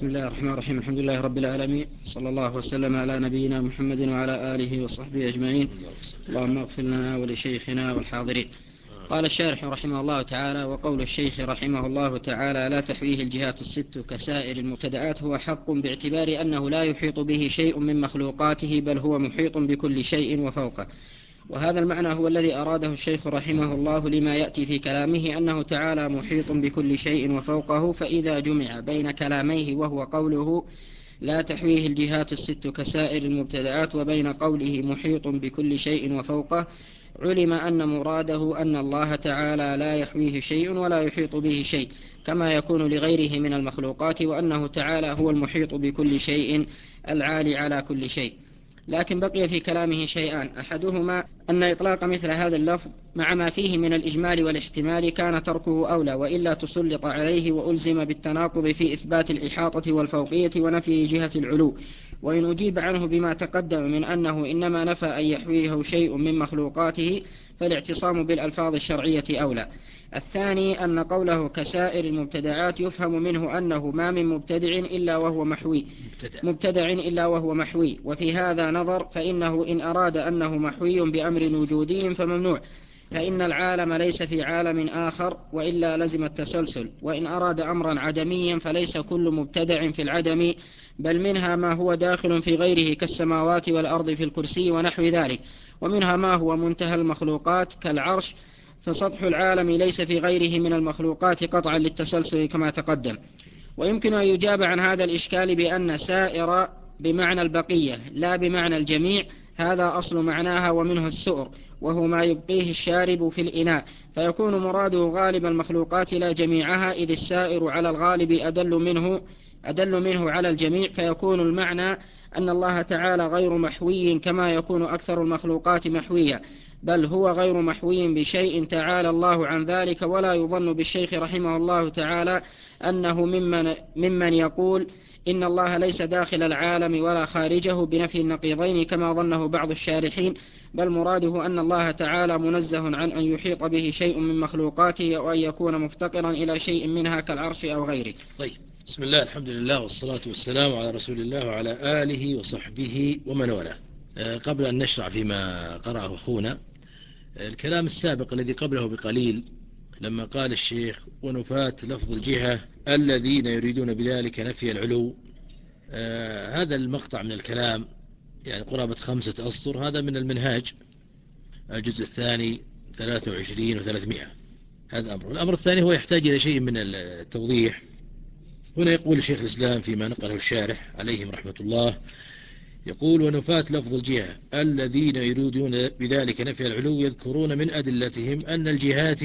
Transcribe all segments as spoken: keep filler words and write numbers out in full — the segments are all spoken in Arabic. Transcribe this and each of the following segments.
بسم الله الرحمن الرحيم. الحمد لله رب العالمين، صلى الله وسلم على نبينا محمد وعلى آله وصحبه أجمعين. اللهم اغفر لنا ولشيخنا والحاضرين. قال الشارح رحمه الله تعالى: وقول الشيخ رحمه الله تعالى لا تحويه الجهات الست كسائر المبتدآت هو حق، باعتبار أنه لا يحيط به شيء من مخلوقاته، بل هو محيط بكل شيء وفوقه. وهذا المعنى هو الذي أراده الشيخ رحمه الله لما يأتي في كلامه أنه تعالى محيط بكل شيء وفوقه. فإذا جمع بين كلاميه وهو قوله لا تحويه الجهات الست كسائر المبتدآت وبين قوله محيط بكل شيء وفوقه، علم أن مراده أن الله تعالى لا يحويه شيء ولا يحيط به شيء كما يكون لغيره من المخلوقات، وأنه تعالى هو المحيط بكل شيء العالي على كل شيء. لكن بقي في كلامه شيئان: أحدهما أن إطلاق مثل هذا اللفظ مع ما فيه من الإجمال والاحتمال كان تركه أولى، وإلا تسلط عليه وألزم بالتناقض في إثبات الإحاطة والفوقية ونفي جهة العلو. وإن أجيب عنه بما تقدم من أنه إنما نفى أن يحويه شيء من مخلوقاته فالاعتصام بالألفاظ الشرعية أولى. الثاني أن قوله كسائر المبتدعات يفهم منه أنه ما من مبتدع إلا وهو محوي مبتدع إلا وهو محوي، وفي هذا نظر، فإنه إن أراد أنه محوي بأمر وجودي فممنوع، فإن العالم ليس في عالم آخر وإلا لزم التسلسل. وإن أراد أمرا عدميا فليس كل مبتدع في العدم، بل منها ما هو داخل في غيره كالسماوات والأرض في الكرسي ونحو ذلك، ومنها ما هو منتهى المخلوقات كالعرش، فسطح العالم ليس في غيره من المخلوقات قطعا للتسلسل كما تقدم. ويمكن أن يجاب عن هذا الإشكال بأن سائر بمعنى البقية لا بمعنى الجميع، هذا أصل معناها، ومنه السؤر وهو ما يبقيه الشارب في الإناء، فيكون مراده غالب المخلوقات لا جميعها، إذ السائر على الغالب أدل منه, أدل منه على الجميع، فيكون المعنى أن الله تعالى غير محوي كما يكون أكثر المخلوقات محوية، بل هو غير محوي بشيء تعالى الله عن ذلك. ولا يظن بالشيخ رحمه الله تعالى أنه ممن, ممن يقول إن الله ليس داخل العالم ولا خارجه بنفي النقيضين كما ظنه بعض الشارحين، بل مراده أن الله تعالى منزه عن أن يحيط به شيء من مخلوقاته أو أن يكون مفتقرا إلى شيء منها كالعرش أو غيره. طيب، بسم الله، الحمد لله، والصلاة والسلام على رسول الله وعلى آله وصحبه ومن والاه. قبل أن نشرع فيما قرأه أخونا، الكلام السابق الذي قبله بقليل لما قال الشيخ ونفات لفظ الجهة الذين يريدون بذلك نفي العلو، آه هذا المقطع من الكلام يعني قرابة خمسة أسطر، هذا من المنهاج الجزء الثاني ثلاثة وعشرين وثلاثمائة. هذا أمر. الأمر الثاني هو يحتاج إلى شيء من التوضيح. هنا يقول الشيخ الإسلام فيما نقله الشارح عليهم رحمة الله، يقول ونفات لفظ الجهة الذين يريدون بذلك نفي العلو يذكرون من أدلتهم أن الجهات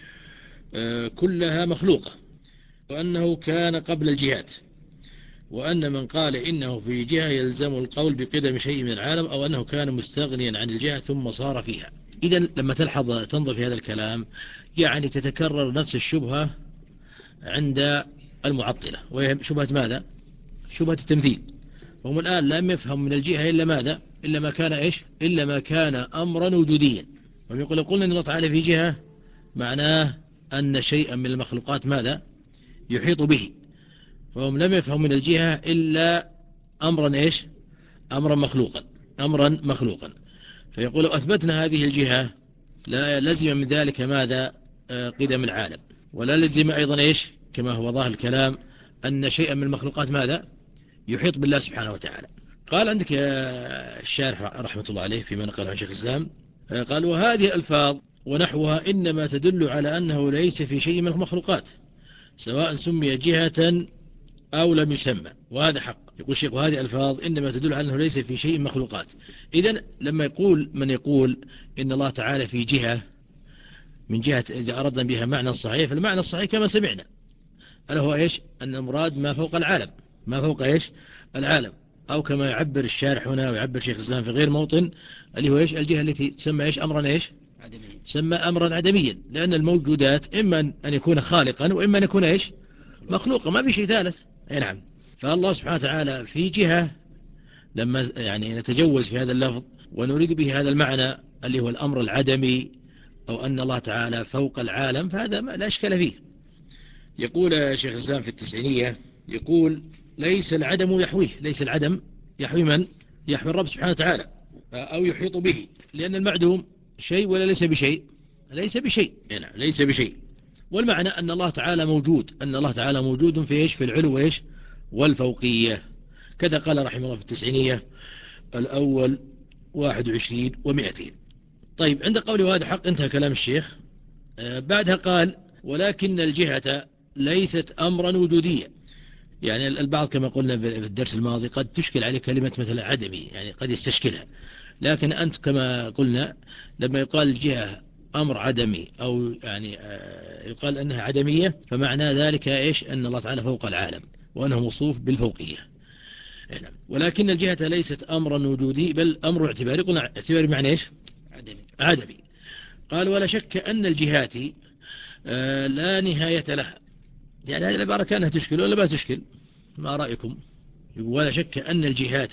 كلها مخلوقة، وأنه كان قبل الجهات، وأن من قال إنه في جهة يلزم القول بقدم شيء من العالم، أو أنه كان مستغنيا عن الجهة ثم صار فيها. إذن لما تلحظ تنظر في هذا الكلام يعني تتكرر نفس الشبهة عند المعطلة، وهي شبهة ماذا؟ شبهة التمثيل. وهم الآن لم يفهم من الجهة إلا ماذا؟ إلا ما كان إيش؟ إلا ما كان أمرا وجوديا. وهم يقول قلنا أن الله تعالى في جهة معناه أن شيئا من المخلوقات ماذا؟ يحيط به. فهم لم يفهم من الجهة إلا أمرا إيش؟ أمرا مخلوقا أمرا مخلوقا فيقول لو أثبتنا هذه الجهة لا لزم من ذلك ماذا؟ قدم العالم. ولا لزم أيضا إيش؟ كما هو ظاهر الكلام أن شيئا من المخلوقات ماذا؟ يحيط بالله سبحانه وتعالى. قال عندك يا الشارح رحمة الله عليه فيما نقل عن شيخ الإسلام، قال وهذه الألفاظ ونحوها إنما تدل على أنه ليس في شيء من المخلوقات سواء سمي جهة أو لم يسمى، وهذا حق. يقول الشيخ وهذه الألفاظ إنما تدل على أنه ليس في شيء من مخلوقات. إذن لما يقول من يقول إن الله تعالى في جهة من جهة إذا أردنا بها معنى صحيح، فالمعنى الصحيح كما سمعنا ألا هو إيش؟ أن المراد ما فوق العالم، ما فوق إيش؟ العالم، أو كما يعبر الشارح هنا ويعبر شيخ الإسلام في غير موطن اللي هو إيش؟ الجهة التي تسمى إيش؟ أمرا إيش؟ عدميا. تسمى أمرا عدميا، لأن الموجودات إما أن يكون خالقا وإما أن يكون إيش؟ مخلوقا، ما في شيء ثالث. أي نعم. فالله سبحانه وتعالى في جهة لما يعني نتجوز في هذا اللفظ ونريد به هذا المعنى اللي هو الأمر العدمي، أو أن الله تعالى فوق العالم، فهذا لا إشكال فيه. يقول شيخ الإسلام في التسعينية، يقول ليس العدم يحويه، ليس العدم يحوي من؟ يحوي الرب سبحانه وتعالى أو يحيط به، لأن المعدوم شيء ولا ليس بشيء؟ ليس بشيء، يعني ليس بشيء. والمعنى أن الله تعالى موجود، أن الله تعالى موجود في إيش؟ في العلو إيش؟ والفوقية. كذا قال رحمه الله في التسعينية الأول واحد وعشرين ومئتين. طيب عند قوله وهذا حق انتهى كلام الشيخ. آه بعدها قال ولكن الجهة ليست أمرا وجوديا. يعني البعض كما قلنا في الدرس الماضي قد تشكل عليه كلمة مثل عدمي، يعني قد يستشكلها، لكن أنت كما قلنا لما يقال الجهة أمر عدمي أو يعني آه يقال أنها عدمية، فمعنى ذلك إيش؟ أن الله تعالى فوق العالم وأنه موصوف بالفوقية. ولكن الجهة ليست أمرا وجودي بل أمر اعتباري. قلنا اعتباري معنى إيش؟ عدمي. عدمي. قال ولا شك أن الجهات آه لا نهاية لها. يعني هذه العبارة كانها تشكل ولا ما تشكل؟ ما رأيكم؟ ولا شك أن الجهات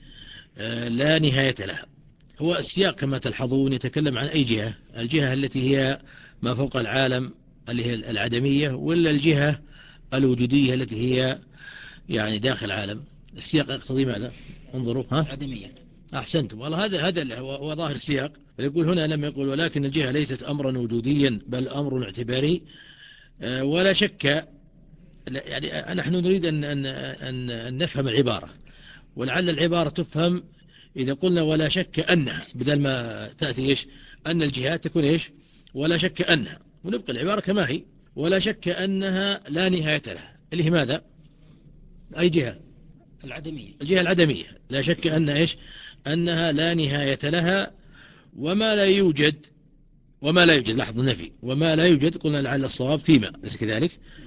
آه لا نهاية لها. هو السياق كما تلحظون يتكلم عن أي جهة؟ الجهة التي هي ما فوق العالم اللي هي العدمية، ولا الجهة الوجودية التي هي يعني داخل العالم؟ السياق يقتضي ماذا؟ انظروا ها؟ عدمية. أحسنتم والله، هذا هذا هو ظاهر السياق. يقول هنا لما يقول ولكن الجهة ليست أمرا وجوديا بل أمر اعتباري، ولا شك، يعني نحن نريد أن, أن, أن, أن نفهم العبارة، ولعل العبارة تفهم إذا قلنا ولا شك أنها، بدل ما تأتي إيش؟ أن الجهات تكون إيش؟ ولا شك أنها، ونبقى العبارة كما هي ولا شك أنها لا نهاية لها، اللي هي ماذا؟ أي جهة؟ العدمية. الجهة العدمية. لا شك أن إيش؟ أنها لا نهاية لها، وما لا يوجد وما لا يوجد لاحظ النفي، وما لا يوجد قلنا لعل الصواب فيما، ليس كذلك؟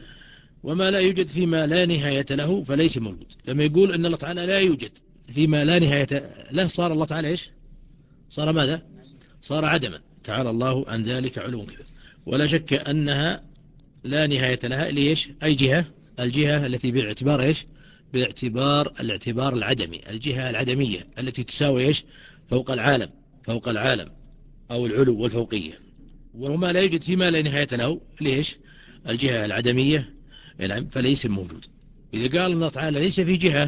وما لا يوجد فيما لا نهاية له فليس موجود. لما يقول أن الله تعالى لا يوجد فيما لا نهاية له، صار الله تعالى إيش؟ صار ماذا؟ صار عدما، تعالى الله عن ذلك علوا كبير. ولا شك أنها لا نهاية لها، اللي إيش؟ أي جهة؟ الجهة التي باعتبار إيش؟ باعتبار الاعتبار العدمي، الجهة العدمية التي تساوي إيش؟ فوق العالم، فوق العالم أو العلو والفوقية. وما لا يوجد فيما لا نهاية له، ليش؟ الجهة العدمية، نعم، فليس موجود. إذا قال الله تعالى ليس في جهة،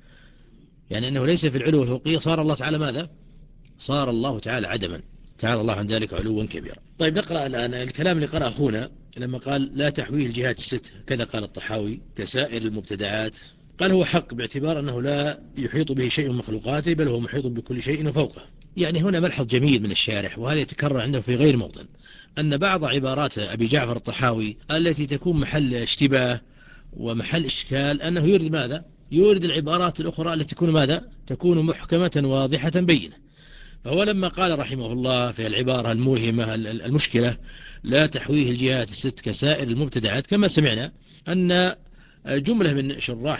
يعني أنه ليس في العلو والفوقية، صار الله تعالى ماذا؟ صار الله تعالى عدما، تعالى الله عن ذلك علوا كبيرا. طيب نقرأ الآن الكلام اللي قرأ أخونا لما قال لا تحويه الجهات الست، كذا قال الطحاوي كسائر المبتدعات. قال هو حق باعتبار أنه لا يحيط به شيء من مخلوقاته بل هو محيط بكل شيء وفوقه. يعني هنا ملحظ جميل من الشارح، وهذا يتكرر عنده في غير موطن، أن بعض عبارات أبي جعفر الطحاوي التي تكون محل اشتباه ومحل إشكال أنه يورد ماذا؟ يورد العبارات الأخرى التي تكون ماذا؟ تكون محكمة واضحة بينة. فهو لما قال رحمه الله في العبارة الموهمة المشكلة لا تحويه الجهات الست كسائر المبتدعات، كما سمعنا أن جملة من شراح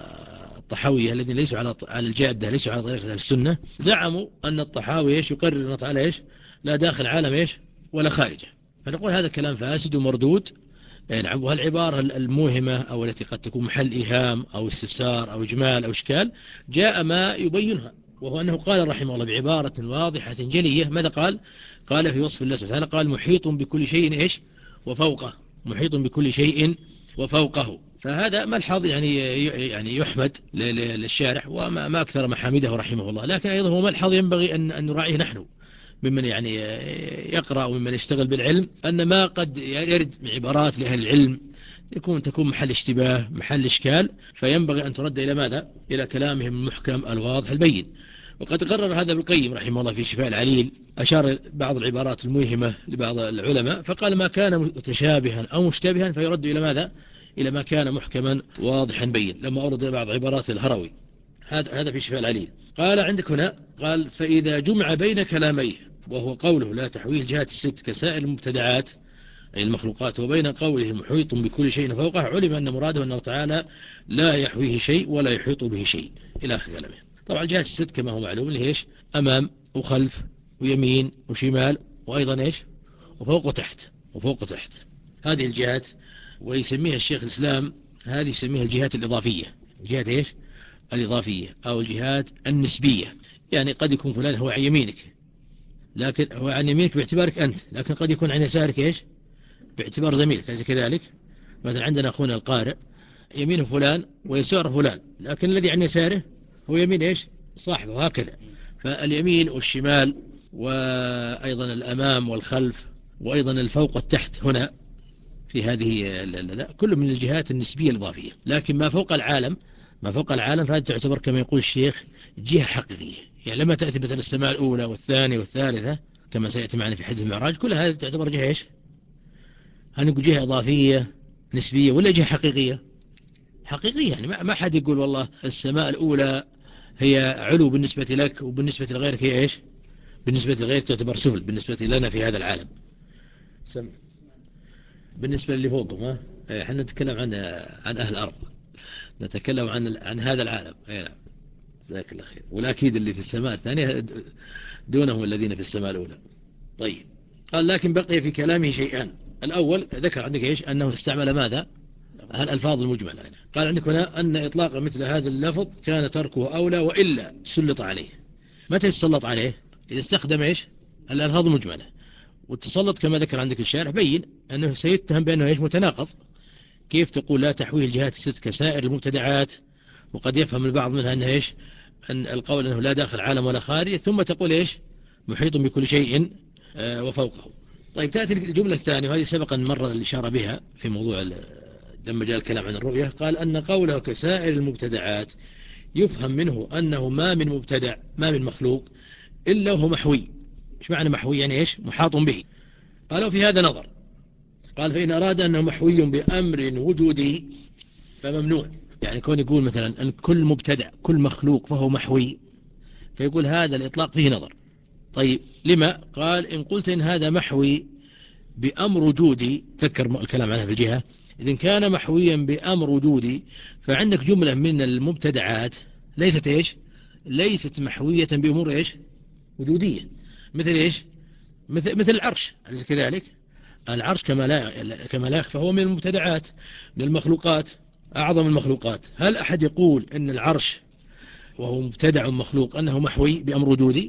الطحاوية الذين ليسوا على على الجادة، ليسوا على طريقة أهل السنة، زعموا أن الطحاوي إيش؟ يقرر أن تعالى إيش؟ لا داخل عالم إيش؟ ولا خارجه. فنقول هذا كلام فاسد ومردود. نعم. وهالعبارة الموهمة أو التي قد تكون محل إيهام أو استفسار أو إجمال أو إشكال، جاء ما يبينها، وهو أنه قال رحمه الله بعبارة واضحة جلية. ماذا قال؟ قال في وصف الله سبحانه وتعالى قال محيط بكل شيء إيش؟ وفوقه، محيط بكل شيء وفوقه. فهذا ملحظ يعني يعني يحمد للشارح، وما ما أكثر محامده رحمه الله، لكن أيضا هو ملحظ ينبغي أن أن نراعيه نحن ممن يعني يقرأ وممن يشتغل بالعلم، أن ما قد يرد من عبارات لأهل العلم يكون تكون محل اشتباه، محل إشكال، فينبغي أن ترد إلى ماذا؟ إلى كلامهم المحكم الواضح البين. وقد قرر هذا ابن القيم رحمه الله في شفاء العليل، أشار بعض العبارات الموهمة لبعض العلماء فقال ما كان متشابها أو مشتبها فيرد إلى ماذا؟ إلى ما كان محكما واضحا بين، لما أورد بعض عبارات الهروي. هذا هذا في شفاء العليل. قال عندك هنا قال فإذا جمع بين كلاميه، وهو قوله لا تحويه الجهات الست كسائر المبتدعات أي المخلوقات، وبين قوله محيط بكل شيء فوقه، علم أن مراده أن الله تعالى لا يحويه شيء ولا يحيط به شيء إلى آخر كلامه. طبعا الجهات الست كما هو معلوم اللي إيش؟ أمام وخلف ويمين وشمال وأيضا إيش؟ وفوق وتحت، وفوق وتحت، هذه الجهات. ويسميها الشيخ الإسلام هذه يسميها الجهات الإضافية، الجهات إيش؟ الإضافية أو الجهات النسبية. يعني قد يكون فلان هو عن يمينك، لكن هو عن يمينك باعتبارك أنت، لكن قد يكون عن يسارك إيش؟ باعتبار زميلك، أليس كذلك؟ مثلا عندنا أخونا القارئ يمين فلان ويسار فلان، لكن الذي عن يساره هو يمين إيش صاحبه، هكذا. فاليمين والشمال وأيضا الأمام والخلف وأيضا الفوق والتحت هنا في هذه كل من الجهات النسبية الإضافية. لكن ما فوق العالم ما فوق العالم فهذا تعتبر كما يقول الشيخ جهة حقيقية. يعني لما تأتي مثلا السماء الأولى والثانية والثالثة كما سيأتي معنا في حديث المعراج، كل هذا تعتبر جهة إيش؟ هل نقول جهة إضافية نسبية ولا جهة حقيقية؟ حقيقية. يعني ما حد يقول والله السماء الأولى هي علو بالنسبة لك وبالنسبة لغيرك هي إيش؟ بالنسبة لغيرك تعتبر سفل بالنسبة لنا في هذا العالم. سم. بالنسبة اللي فوقهم ها احنا نتكلم عن عن أهل الأرض، نتكلم عن عن هذا العالم. اي نعم جزاك الله خير. والأكيد اللي في السماء الثانية دونهم الذين في السماء الأولى. طيب قال لكن بقي في كلامه شيئان. الأول ذكر عندك إيش؟ أنه استعمل ماذا؟ الألفاظ المجملة هنا. قال عندك هنا أن إطلاق مثل هذا اللفظ كان تركه أولى وإلا تسلط عليه. متى يتسلط عليه؟ إذا استخدم إيش؟ الألفاظ المجملة. والتسلط كما ذكر عندك الشارح بين أنه سيتهم بأنه إيش؟ متناقض. كيف تقول لا تحويه الجهات الست كسائر المبتدعات، وقد يفهم البعض منها أنه إيش؟ أن القول أنه لا داخل عالم ولا خارج، ثم تقول إيش؟ محيط بكل شيء آه وفوقه. طيب تأتي الجملة الثانية وهذه سبقا مرة الإشارة بها في موضوع لما جاء الكلام عن الرؤية. قال أن قوله كسائر المبتدعات يفهم منه أنه ما من مبتدع ما من مخلوق إلا هو محوي. إيش معنى محوي؟ يعني إيش؟ محاط به. قالوا في هذا نظر. قال فإن أراد أنه محوي بأمر وجودي فممنوع. يعني كون يقول مثلا أن كل مبتدع كل مخلوق فهو محوي، فيقول هذا الإطلاق فيه نظر. طيب لما؟ قال إن قلت إن هذا محوي بأمر وجودي، تذكر الكلام عنها في الجهة، إذن كان محويا بأمر وجودي فعندك جملة من المبتدعات ليست إيش؟ ليست محوية بأمور إيش؟ وجودية. مثل إيش؟ مثل, مثل العرش. أليس كذلك؟ العرش كما لا, كما لا يخفى هو من المبتدعات من المخلوقات أعظم المخلوقات. هل أحد يقول أن العرش وهو مبتدع مخلوق أنه محوي بأمر وجودي؟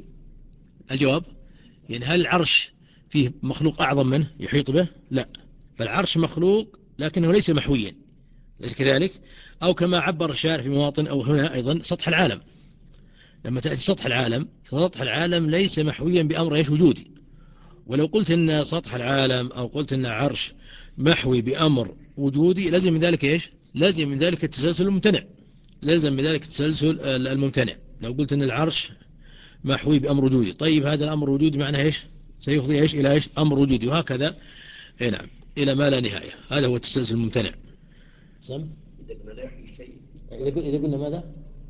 الجواب يعني هل العرش فيه مخلوق أعظم منه يحيط به؟ لا. فالعرش مخلوق لكنه ليس محويا. ليس كذلك؟ أو كما عبر الشارع في مواطن أو هنا أيضا سطح العالم. لما تأتي سطح العالم فسطح العالم ليس محويا بأمر إيش؟ وجودي. ولو قلت أن سطح العالم أو قلت أن عرش محوي بأمر وجودي لازم من ذلك إيش؟ لازم من ذلك التسلسل الممتنع. لازم من ذلك التسلسل الممتنع. لو قلت أن العرش محوي بأمر وجودي، طيب هذا الأمر وجودي معناه إيش؟ سيفضي إيش؟ إلى إيش؟ أمر وجودي، وهكذا إيه نعم إلى ما لا نهاية. هذا هو التسلسل الممتنع. سم؟ إذا قلنا لا يحيي شيء. إذا قلنا ماذا؟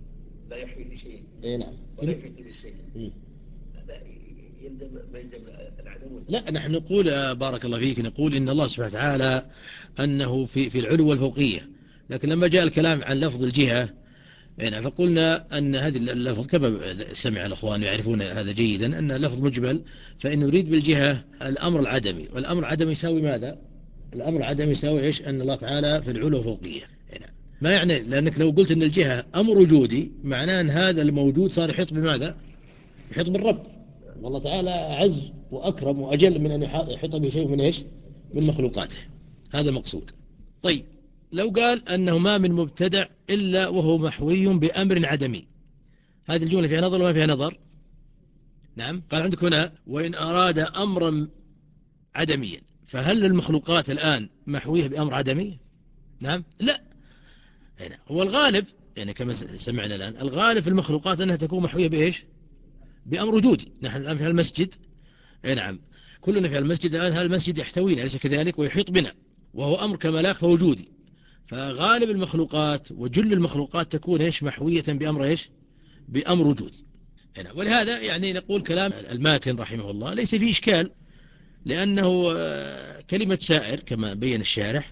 لا يحيي شيء. إيه نعم. ولا يحيي كل شيء. هذا يلزم ما يلزم العدم. لا نحن نقول بارك الله فيك نقول إن الله سبحانه وتعالى أنه في في العلو والفوقية، لكن لما جاء الكلام عن لفظ الجهة يعني فقلنا أن هذه اللفظ كما سمع الأخوان يعرفون هذا جيدا أن لفظ مجمل، فإن نريد بالجهة الأمر العدمي، والأمر العدمي يساوي ماذا؟ الأمر العدمي يساوي إيش؟ أن الله تعالى في العلو والفوقية. ما يعني لأنك لو قلت أن الجهة أمر وجودي معناه أن هذا الموجود صار يحيط بماذا؟ يحيط بالرب. والله تعالى أعز وأكرم وأجل من أن يحيط بشيء من إيش؟ من مخلوقاته. هذا مقصود. طيب لو قال أنه ما من مبتدع إلا وهو محوي بأمر عدمي، هذه الجملة فيها نظر وما فيها نظر؟ نعم. قال عندك هنا وإن أراد أمرا عدميا، فهل المخلوقات الآن محوية بأمر عدمي؟ نعم لا. هنا هو الغالب يعني كما سمعنا الآن الغالب في المخلوقات أنها تكون محوية بإيش؟ بأمر وجودي. نحن الآن في المسجد نعم كلنا في المسجد الآن، هذا المسجد يحتوينا أليس كذلك؟ ويحيط بنا، وهو أمر كما لا يخفى وجودي. فغالب المخلوقات وجل المخلوقات تكون إيش؟ محوية بأمر إيش؟ بأمر وجودي. ولهذا يعني نقول كلام الماتن رحمه الله ليس فيه إشكال، لأنه كلمة سائر كما بين الشارح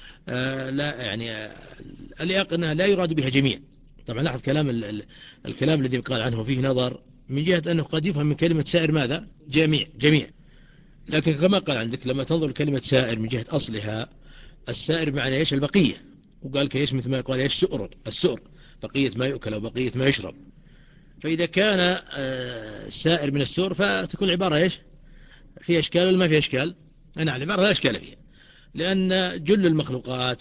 لا يعني الياق أنها لا يراد بها جميع. طبعا لاحظ كلام الكلام الذي قال عنه فيه نظر من جهة أنه قد يفهم من كلمة سائر ماذا؟ جميع جميع. لكن كما قال عندك لما تنظر كلمة سائر من جهة أصلها السائر بمعنى إيش؟ البقية. وقال كيش مثل ما يقال إيش؟ سؤر، السؤر بقية ما يؤكل أو بقية ما يشرب. فإذا كان السائر من السؤر فتكون العبارة إيش؟ فيها إشكال ولا ما فيها إشكال؟ نعم العبارة لا إشكال فيها، لأن جل المخلوقات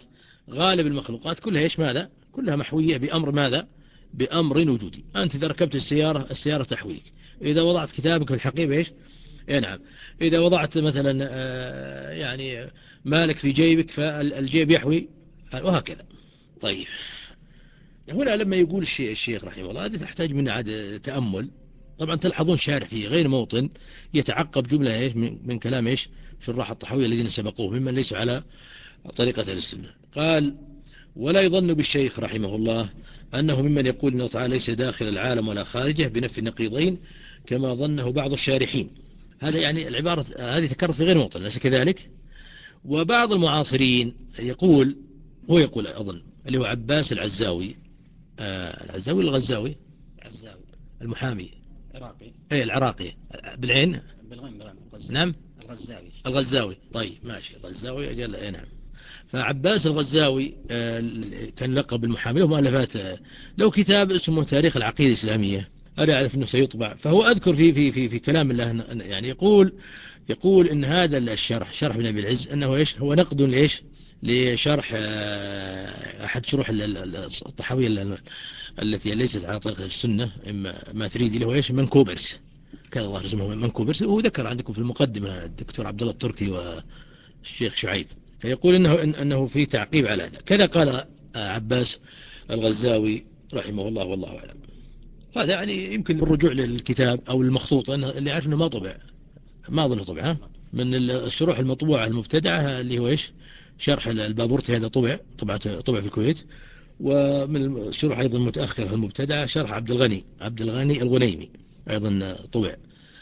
غالب المخلوقات كلها إيش ماذا؟ كلها محوية بأمر ماذا؟ بأمر وجودي. أنت إذا ركبت السيارة السيارة تحويك، إذا وضعت كتابك في الحقيبة إيش؟ إيه نعم. إذا وضعت مثلا آه يعني مالك في جيبك فالجيب يحوي، وهكذا. طيب هنا لما يقول الشيخ, الشيخ رحمه الله هذه تحتاج من عاد تأمل. طبعا تلحظون شارح في غير موطن يتعقب جملة إيش من, من كلام إيش شراح الطحاوية الذين سبقوه ممن ليسوا على طريقة أهل السنة. قال: ولا يظن بالشيخ رحمه الله أنه ممن يقول إن الله تعالى ليس داخل العالم ولا خارجه بنفي النقيضين كما ظنه بعض الشارحين. هذا يعني العبارة هذه تكررت في غير موطن، أليس كذلك؟ وبعض المعاصرين يقول، هو يقول أظن اللي هو عباس العزاوي، آه العزاوي الغزاوي العزاوي المحامي عراقي، اي العراقي بالعين بالغين بالغين نعم الغزاوي الغزاوي. طيب ماشي الغزاوي أجل اي نعم. فعباس الغزاوي آه كان لقب المحامي، له مؤلفات، آه له كتاب اسمه تاريخ العقيدة الإسلامية، أنا أعرف أنه سيطبع. فهو أذكر في في في في كلام الله يعني يقول يقول إن هذا الشرح شرح ابن أبي العز أنه إيش هو نقد لإيش لشرح آه أحد شروح الطحاوية التي ليست على طريقة السنة، إما ما تريد له إيش منكوبرس، كذا الله اسمه منكوبرس. وهو ذكر عندكم في المقدمة الدكتور عبد الله التركي والشيخ شعيب. فيقول إنه إن أنه في تعقيب على هذا. كذا قال عباس الغزاوي رحمه الله والله أعلم. هذا يعني يمكن الرجوع للكتاب أو المخطوطة اللي عارف إنه ما طبع، ما أظنه طبع من الشروح المطبوعة المبتدعة اللي هو إيش شرح البابورتي، هذا طبع طبعة طبع في الكويت. ومن الشروح أيضا متأخر المبتدعة شرح عبد الغني عبد الغني الغنيمي أيضا طبع.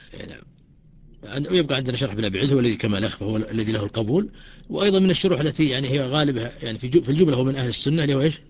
يعني ويبقى عندنا شرح ابن أبي العز هو الذي كما الأخ هو الذي له القبول. وأيضا من الشروح التي يعني هي غالبها يعني في في الجملة هو من أهل السنة اللي هو إيش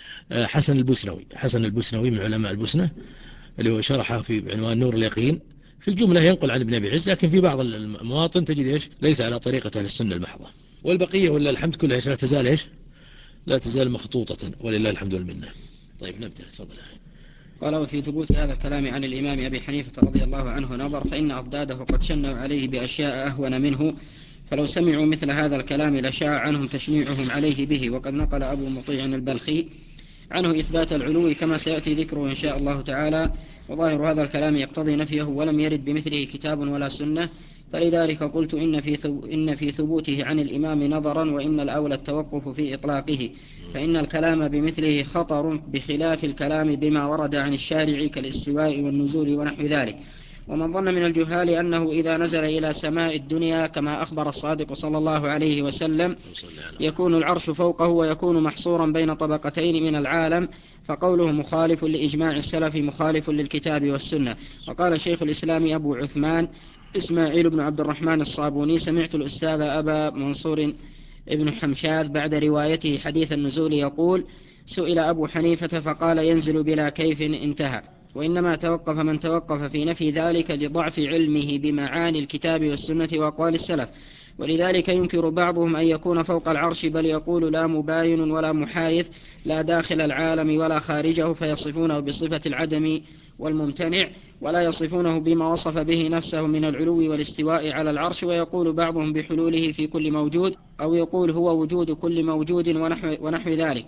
حسن البوسنوي حسن البوسنوي من علماء البوسنة اللي هو شرحه في بعنوان نور اليقين. في الجملة ينقل عن ابن أبي العز، لكن في بعض المواطن تجد إيش ليس على طريقة أهل السنة المحضة. والبقية ولا الحمد كلها إيش لا تزال إيش لا تزال مخطوطة ولله الحمد والمنة. طيب نبدأ، تفضل أخي. قال: وفي ثبوت هذا الكلام عن الإمام أبي حنيفة رضي الله عنه نظر، فإن أضداده قد شنوا عليه بأشياء أهون منه، فلو سمعوا مثل هذا الكلام لشاع عنهم تشنيعهم عليه به. وقد نقل أبو مطيع البلخي عنه إثبات العلو كما سيأتي ذكره إن شاء الله تعالى، وظاهر هذا الكلام يقتضي نفيه ولم يرد بمثله كتاب ولا سنة، فلذلك قلت إن في, إن في ثبوته عن الإمام نظرا، وإن الأولى التوقف في إطلاقه، فإن الكلام بمثله خطر بخلاف الكلام بما ورد عن الشارع كالاستواء والنزول ونحو ذلك. ومن ظن من الجهال أنه إذا نزل إلى سماء الدنيا كما أخبر الصادق صلى الله عليه وسلم يكون العرش فوقه ويكون محصورا بين طبقتين من العالم، فقوله مخالف لإجماع السلف مخالف للكتاب والسنة. وقال شيخ الإسلام أبو عثمان إسماعيل بن عبد الرحمن الصابوني: سمعت الأستاذ أبا منصور ابن حمشاذ بعد روايته حديث النزول يقول: سئل أبو حنيفة فقال: ينزل بلا كيف، انتهى. وإنما توقف من توقف في نفي ذلك لضعف علمه بمعاني الكتاب والسنة وأقوال السلف، ولذلك ينكر بعضهم أن يكون فوق العرش، بل يقول: لا مباين ولا محايث، لا داخل العالم ولا خارجه، فيصفونه بصفة العدم والممتنع، ولا يصفونه بما وصف به نفسه من العلو والاستواء على العرش. ويقول بعضهم بحلوله في كل موجود، أو يقول هو وجود كل موجود ونحو, ونحو ذلك.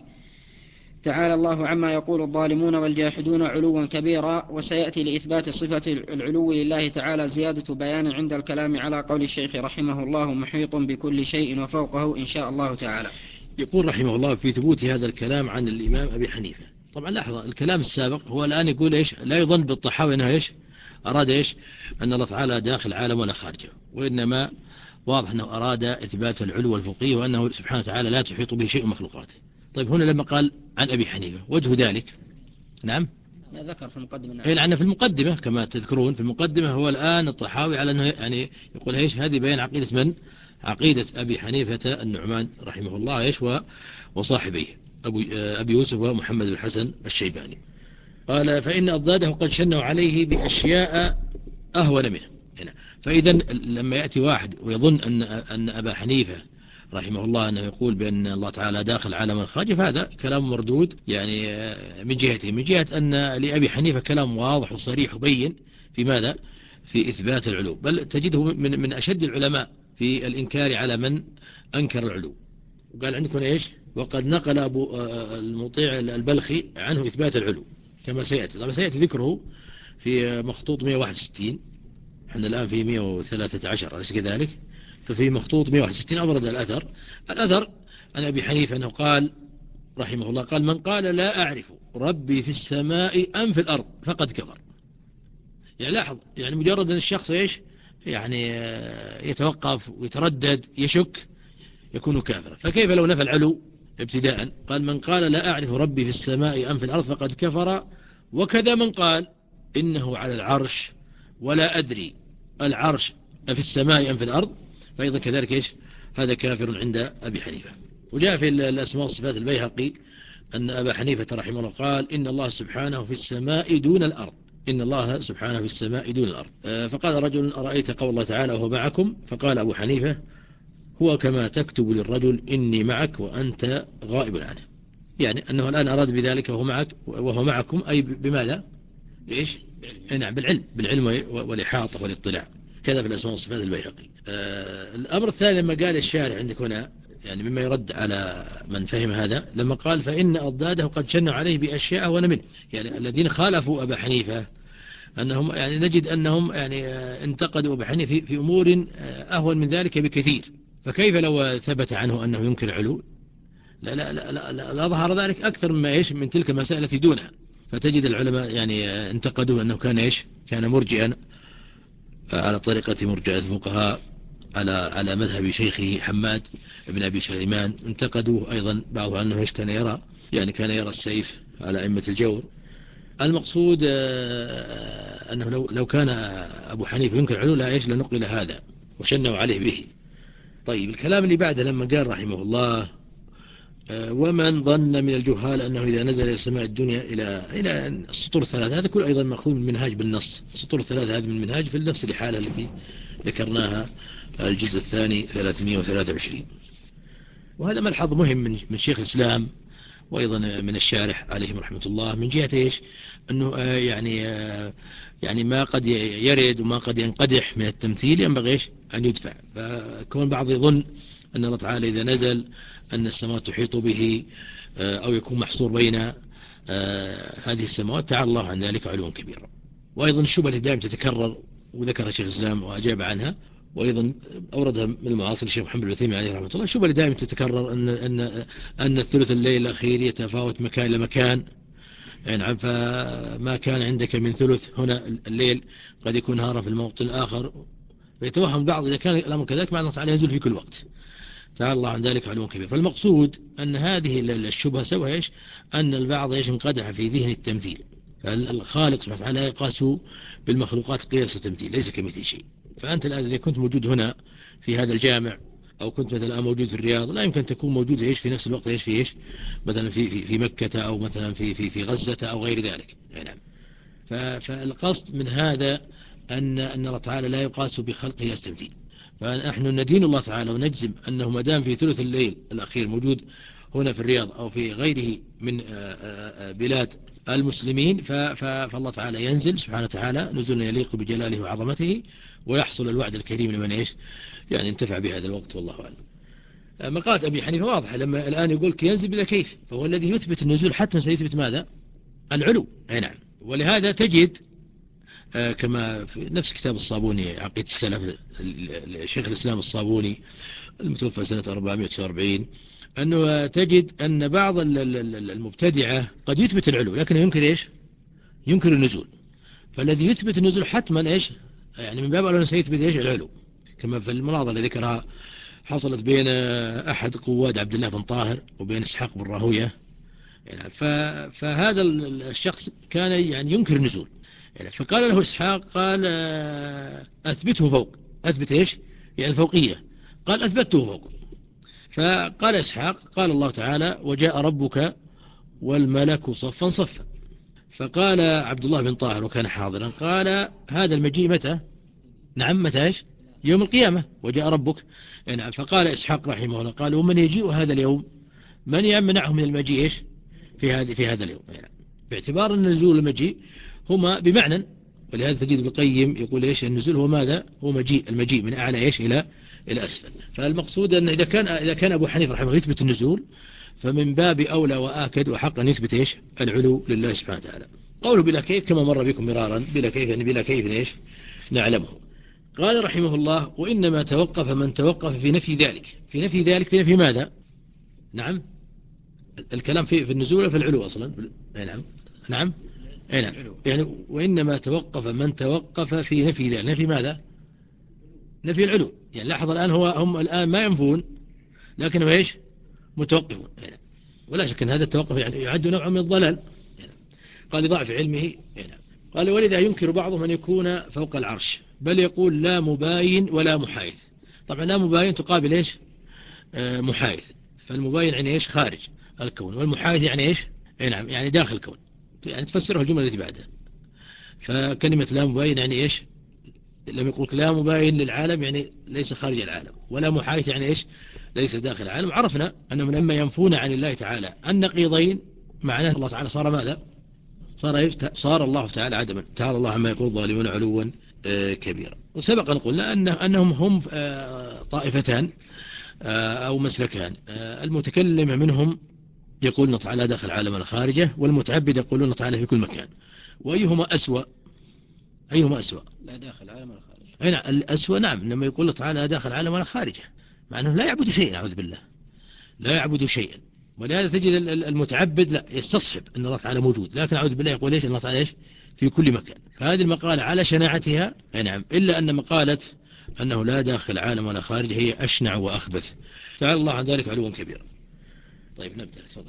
تعالى الله عما يقول الظالمون والجاحدون علوا كبيرا. وسيأتي لإثبات صفة العلو لله تعالى زيادة بيان عند الكلام على قول الشيخ رحمه الله: محيط بكل شيء وفوقه إن شاء الله تعالى. يقول رحمه الله في ثبوت هذا الكلام عن الإمام أبي حنيفة. طبعا لحظة، الكلام السابق هو الآن يقول إيش لا يظن بالطحاوي أنه إيش أراد إيش أن الله تعالى داخل العالم ولا خارجه، وإنما واضح أنه أراد إثبات العلو والفوقية وأنه سبحانه وتعالى لا تحيط به شيء مخلوقاته. طيب هنا لما قال عن أبي حنيفة وجه ذلك نعم ذكر في المقدمة إيه لأن في المقدمة كما تذكرون في المقدمة هو الآن الطحاوي على أنه يعني يقول إيش هذه بيان عقيدة من عقيدة أبي حنيفة النعمان رحمه الله إيش وصاحبيه أبو أبي يوسف ومحمد بن حسن الشيباني. قال: فإن أضداده قد شنوا عليه بأشياء أهون منه. هنا فإذا لما يأتي واحد ويظن أن أن أبا حنيفة رحمه الله أنه يقول بأن الله تعالى داخل عالم الخارج، هذا كلام مردود يعني من جهته، من جهة أن لأبي حنيفة كلام واضح وصريح وبين في ماذا في إثبات العلو، بل تجده من من أشد العلماء في الإنكار على من أنكر العلو. وقال عندكم إيش وقد نقل أبو المطيع البلخي عنه إثبات العلو كما سيأتي. طبعا سيأتي ذكره في مخطوط مئة وواحد وستين، احنا الآن في مئة وثلاثة عشر أليس كذلك؟ ففي مخطوط مئة وواحد وستين أورد الأثر الأثر عن أبي حنيفة أنه قال رحمه الله قال: من قال لا أعرف ربي في السماء أم في الأرض فقد كفر. يعني لاحظ، يعني مجرد أن الشخص إيش يعني يتوقف ويتردد يشك يكون كافرا. فكيف لو نفى العلو ابتداء؟ قال: من قال لا أعرف ربي في السماء أم في الأرض فقد كفر. وكذا من قال إنه على العرش ولا أدري العرش في السماء أم في الأرض فأيضا كذلك إيش هذا كافر عند أبي حنيفة. وجاء في الأسماء والصفات البيهقي أن أبا حنيفة رحمه الله قال: إن الله سبحانه في السماء دون الأرض، إن الله سبحانه في السماء دون الأرض. فقال رجل: أرأيت قول الله تعالى وهو معكم؟ فقال أبو حنيفة: هو كما تكتب للرجل إني معك وأنت غائب عنه. يعني أنه الآن أراد بذلك وهو معك وهو معكم أي بماذا؟ إيش؟ نعم بالعلم، بالعلم والإحاطة والاطلاع. كذا في الأسماء والصفات البيهقي. آه الأمر الثاني لما قال الشارع عندك هنا يعني مما يرد على من فهم هذا لما قال: فإن أضداده قد شنوا عليه بأشياء وأنا منه. يعني الذين خالفوا أبا حنيفة أنهم يعني نجد أنهم يعني انتقدوا أبا حنيفة في, في أمور أهون من ذلك بكثير. فكيف لو ثبت عنه أنه ينكر علو؟ لا لا لا لا, لا, لا ظهر ذلك أكثر مما إيش من تلك المسائل التي دونها. فتجد العلماء يعني انتقدوه أنه كان إيش كان مرجئا على طريقة مرجئة الفقهاء على على مذهب شيخه حماد بن أبي سليمان. انتقدوه أيضا بعض أنه إيش كان يرى يعني كان يرى السيف على أئمة الجور. المقصود أنه لو لو كان أبو حنيفة ينكر علو لا إيش لنقل هذا وشنوا عليه به. طيب الكلام اللي بعده لما قال رحمه الله: ومن ظن من الجهال أنه إذا نزل إلى سماء الدنيا إلى إلى السطور الثلاثة، هذا كل أيضا مأخوذ من منهاج بالنص. السطور الثلاثة هذه من منهاج في نفس الحالة التي ذكرناها الجزء الثاني ثلاثمئة وثلاثة وعشرين. وهذا ملحظ مهم من من شيخ الإسلام وأيضا من الشارح عليهم رحمة الله من جهة إيش أنه يعني يعني ما قد يرد وما قد ينقدح من التمثيل ينبغي إيش أن يدفع. فكون بعض يظن أن الله تعالى إذا نزل أن السماوات تحيط به أو يكون محصور بين هذه السماوات، تعالى الله عن ذلك علوا كبيرا. وأيضا الشبهة اللي دائما تتكرر وذكرها شيخ الإسلام وأجاب عنها وأيضا أوردها من المعاصر الشيخ محمد بن عثيمين عليه رحمة الله، الشبهة اللي دائما تتكرر أن أن أن الثلث الليل الأخير يتفاوت مكان إلى مكان. يعني فما كان عندك من ثلث هنا الليل قد يكون نهارا في الموطن الآخر، فيتوهم بعض إذا كان الأمر كذلك مع الله تعالى ينزل في كل وقت، تعالى الله عن ذلك علوا كبير. فالمقصود أن هذه الشبهة سوى إيش أن البعض إيش انقدح في ذهن التمثيل. فالخالق سبحانه وتعالى يقاس بالمخلوقات قياس التمثيل، ليس كمثل شيء. فأنت الآن إذا كنت موجود هنا في هذا الجامع أو كنت مثلا موجود في الرياض لا يمكن تكون موجود إيش في نفس الوقت إيش في إيش مثلا في في في مكة أو مثلا في في في غزة أو غير ذلك. نعم. فالقصد من هذا أن أن الله تعالى لا يقاس بخلقه التمثيل. فنحن ندين الله تعالى ونجزم أنه ما دام في ثلث الليل الأخير موجود هنا في الرياض أو في غيره من بلاد المسلمين فالله تعالى ينزل سبحانه وتعالى نزولا يليق بجلاله وعظمته ويحصل الوعد الكريم لمن إيش يعني انتفع بهذا الوقت. والله أعلم. مقالة أبي حنيفة واضحة لما الآن يقول ينزل بلا كيف، فهو الذي يثبت النزول حتما سيثبت ماذا؟ العلو. نعم. ولهذا تجد كما في نفس كتاب الصابوني عقيدة السلف شيخ الإسلام الصابوني المتوفى سنة أربعمئة وتسعة وأربعين أنه تجد أن بعض المبتدعة قد يثبت العلو لكن ينكر إيش ينكر النزول. فالذي يثبت النزول حتما إيش يعني من باب أنه سيثبت إيش العلو، كما في المناظرة اللي ذكرها حصلت بين أحد قواد عبد الله بن طاهر وبين إسحاق بن راهوية. يعني فهذا الشخص كان يعني ينكر النزول، يعني فقال له إسحاق قال أثبته فوق. أثبت إيش يعني الفوقية؟ قال أثبته فوق. فقال إسحاق قال الله تعالى وجاء ربك والملك صفا صفا. فقال عبد الله بن طاهر وكان حاضرا قال هذا المجيء متى؟ نعم متى إيش يوم القيامة وجاء ربك. نعم. فقال إسحاق رحمه الله قال ومن يجيء هذا اليوم من يمنعه من المجيء إيش في هذا في هذا اليوم، يعني باعتبار أن نزول المجيء هما بمعنى. ولهذا تجد ابن القيم يقول إيش النزول هو ماذا؟ هو مجيء المجيء من أعلى إيش إلى إلى أسفل. فالمقصود أن إذا كان إذا كان أبو حنيفة رحمه الله يثبت النزول فمن باب أولى وآكد وحق أن يثبت إيش العلو لله سبحانه وتعالى. قوله بلا كيف كما مر بكم مرارا، بلا كيف يعني بلا كيف إيش نعلمه. قال رحمه الله: وإنما توقف من توقف في نفي ذلك. في نفي ذلك في نفي ماذا؟ نعم، الكلام في في النزول في العلو أصلا. نعم نعم أي نعم. يعني وإنما توقف من توقف في نفي ذلك. نفي ماذا؟ نفي العلو. يعني لاحظ الآن هو هم الآن ما ينفون لكنهم إيش متوقفون. يعني ولا شك أن هذا التوقف يعد نوع من الضلال. يعني قال لضعف علمه. يعني قال: ولذا ينكر بعضهم أن يكون فوق العرش، بل يقول لا مباين ولا محايث. طبعا لا مباين تقابل إيش آه محايث. فالمباين يعني إيش خارج الكون، والمحايث يعني إيش أي نعم يعني داخل الكون. يعني تفسره الجملة التي بعدها. فكلمة لا مباين يعني إيش لم يقول لا مباين للعالم يعني ليس خارج العالم، ولا محايث يعني إيش ليس داخل العالم. عرفنا أنهم لما ينفون عن الله تعالى النقيضين معناه الله تعالى صار ماذا؟ صار إيش؟ صار الله تعالى عدما. تعالى الله عما يقول الظالمون علوا كبيرا. وسبق أن قلنا أنه أنهم هم طائفتان أو مسلكان. المتكلم منهم يقولون تعالى داخل العالم ولا خارجه، والمتعبد يقولون تعالى في كل مكان. وأيهما أسوأ؟ أيهما أسوأ؟ لا داخل العالم ولا خارجه. أي نعم الأسوأ. نعم لما يقول تعالى داخل العالم ولا خارجه، مع أنه لا يعبد شيئا، أعوذ بالله لا يعبد شيئا. ولهذا تجد المتعبد لا يستصحب أن الله تعالى موجود، لكن أعوذ بالله يقول إيش أن الله تعالى إيش في كل مكان. فهذه المقالة على شناعتها أي نعم، إلا أن مقالة أنه لا داخل العالم ولا خارجه هي أشنع وأخبث. تعالى الله عن ذلك علوا كبيرا. طيب نبدأ، تفضل.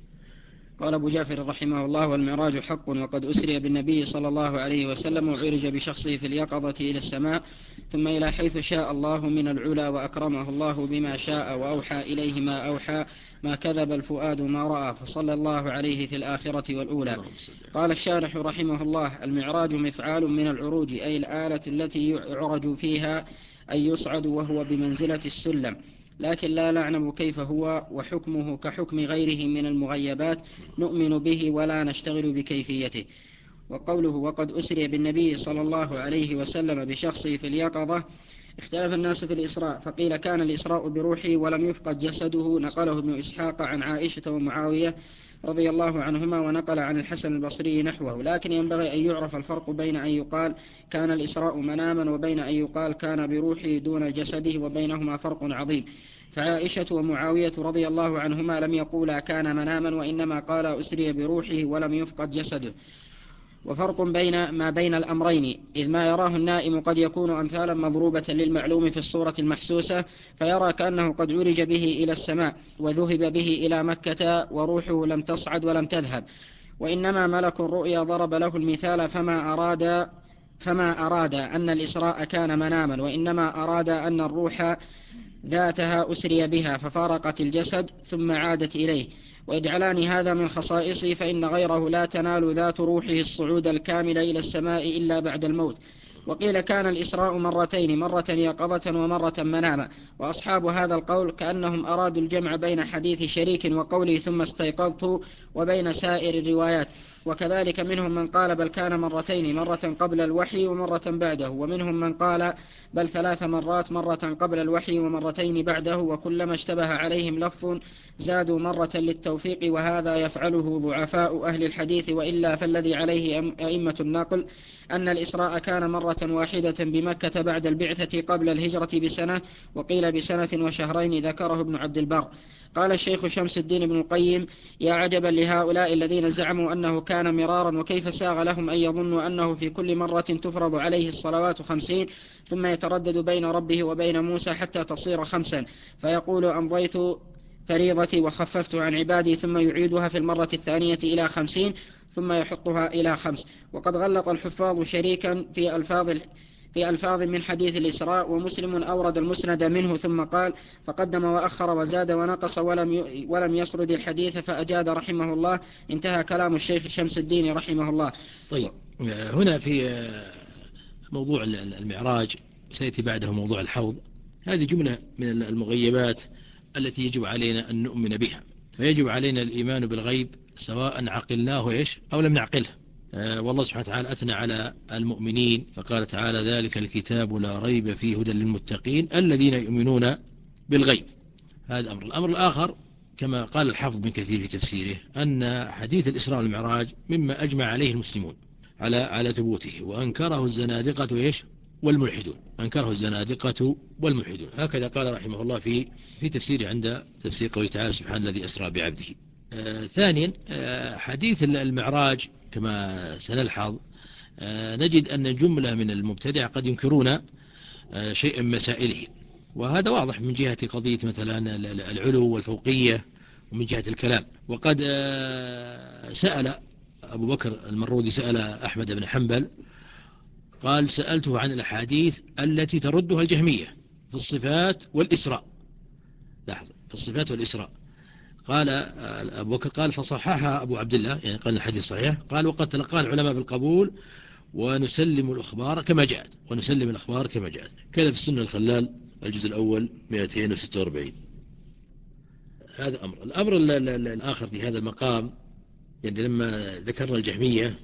قال أبو جعفر رحمه الله: والمعراج حق، وقد أسري بالنبي صلى الله عليه وسلم وعرج بشخصه في اليقظة إلى السماء ثم إلى حيث شاء الله من العلا، وأكرمه الله بما شاء وأوحى إليه ما أوحى، ما كذب الفؤاد ما رأى، فصلى الله عليه في الآخرة والأولى. قال الشارح رحمه الله: المعراج مفعال من العروج، أي الآلة التي يعرج فيها أي يصعد وهو بمنزلة السلم، لكن لا نعلم كيف هو، وحكمه كحكم غيره من المغيبات، نؤمن به ولا نشتغل بكيفيته. وقوله وقد أسري بالنبي صلى الله عليه وسلم بشخصه في اليقظة، اختلف الناس في الإسراء، فقيل كان الإسراء بروحه ولم يفقد جسده، نقله ابن إسحاق عن عائشة ومعاوية رضي الله عنهما، ونقل عن الحسن البصري نحوه. لكن ينبغي أن يعرف الفرق بين أن يقال كان الإسراء مناما وبين أن يقال كان بروحه دون جسده، وبينهما فرق عظيم. فعائشة ومعاوية رضي الله عنهما لم يقولا كان مناما، وإنما قال أسري بروحه ولم يفقد جسده. وفرق بين ما بين الأمرين، إذ ما يراه النائم قد يكون أمثالا مضروبة للمعلوم في الصورة المحسوسة، فيرى كأنه قد عرج به إلى السماء وذهب به إلى مكة وروحه لم تصعد ولم تذهب. وإنما ملك الرؤيا ضرب له المثال، فما أراد فما أراد أن الإسراء كان مناما، وإنما أراد أن الروح ذاتها أسري بها ففارقت الجسد ثم عادت إليه. وإجعلان هذا من خصائصه، فإن غيره لا تنال ذات روحه الصعود الكامل إلى السماء إلا بعد الموت. وقيل كان الإسراء مرتين، مرة يقظة ومرة مناما. وأصحاب هذا القول كأنهم أرادوا الجمع بين حديث شريك وقوله ثم استيقظت وبين سائر الروايات. وكذلك منهم من قال بل كان مرتين، مرة قبل الوحي ومرة بعده، ومنهم من قال بل ثلاث مرات، مرة قبل الوحي ومرتين بعده، وكلما اشتبه عليهم لفظ زادوا مرة للتوفيق، وهذا يفعله ضعفاء أهل الحديث. وإلا فالذي عليه أئمة النقل أن الإسراء كان مرة واحدة بمكة بعد البعثة قبل الهجرة بسنة، وقيل بسنة وشهرين، ذكره ابن عبد البر. قال الشيخ شمس الدين ابن القيم: يا عجبا لهؤلاء الذين زعموا أنه كان مرارا، وكيف ساغ لهم أن يظنوا أنه في كل مرة تفرض عليه الصلوات خمسين، ثم يتردد بين ربه وبين موسى حتى تصير خمسا، فيقول أمضيت فريضتي وخففت عن عبادي، ثم يعيدها في المرة الثانية إلى خمسين، ثم يحطها إلى خمس. وقد غلط الحفاظ شريكا في ألفاظ في ألفاظ من حديث الإسراء، ومسلم أورد المسند منه ثم قال فقدم وأخر وزاد ونقص ولم ولم يسرد الحديث فأجاد رحمه الله. انتهى كلام الشيخ شمس الدين رحمه الله. طيب هنا في موضوع المعراج سيأتي بعده موضوع الحوض. هذه جملة من المغيبات التي يجب علينا أن نؤمن بها، فيجب علينا الإيمان بالغيب سواء عقلناه إيش أو لم نعقله. آه والله سبحانه وتعالى أثنى على المؤمنين فقال تعالى ذلك الكتاب لا ريب فيه هدى للمتقين الذين يؤمنون بالغيب. هذا أمر. الأمر الآخر كما قال الحافظ بن كثير في تفسيره أن حديث الإسراء والمعراج مما أجمع عليه المسلمون على على ثبوته، وأنكره الزنادقة إيش والملحدون، أنكره الزنادقة والملحدون. هكذا قال رحمه الله في في تفسيره عند تفسير قوله تعالى سبحان الذي أسرى بعبده. آه ثانيا آه حديث المعراج كما سنلحظ آه نجد أن جملة من المبتدع قد ينكرون آه شيئا من مسائله، وهذا واضح من جهة قضية مثلا العلو والفوقية ومن جهة الكلام. وقد آه سأل أبو بكر المرودي سأل أحمد بن حنبل قال سألته عن الأحاديث التي تردها الجهمية في الصفات والإسراء، لاحظ في الصفات والإسراء. قال أبو بكر قال فصححها أبو عبد الله، يعني قال الحديث صحيح. قال وقد تلقى العلماء بالقبول ونسلم الأخبار كما جاءت، ونسلم الأخبار كما جاءت. كذا في السنة الخلال الجزء الأول مئتين وستة وأربعين. هذا أمر. الأمر الآخر في هذا المقام يعني لما ذكرنا الجهمية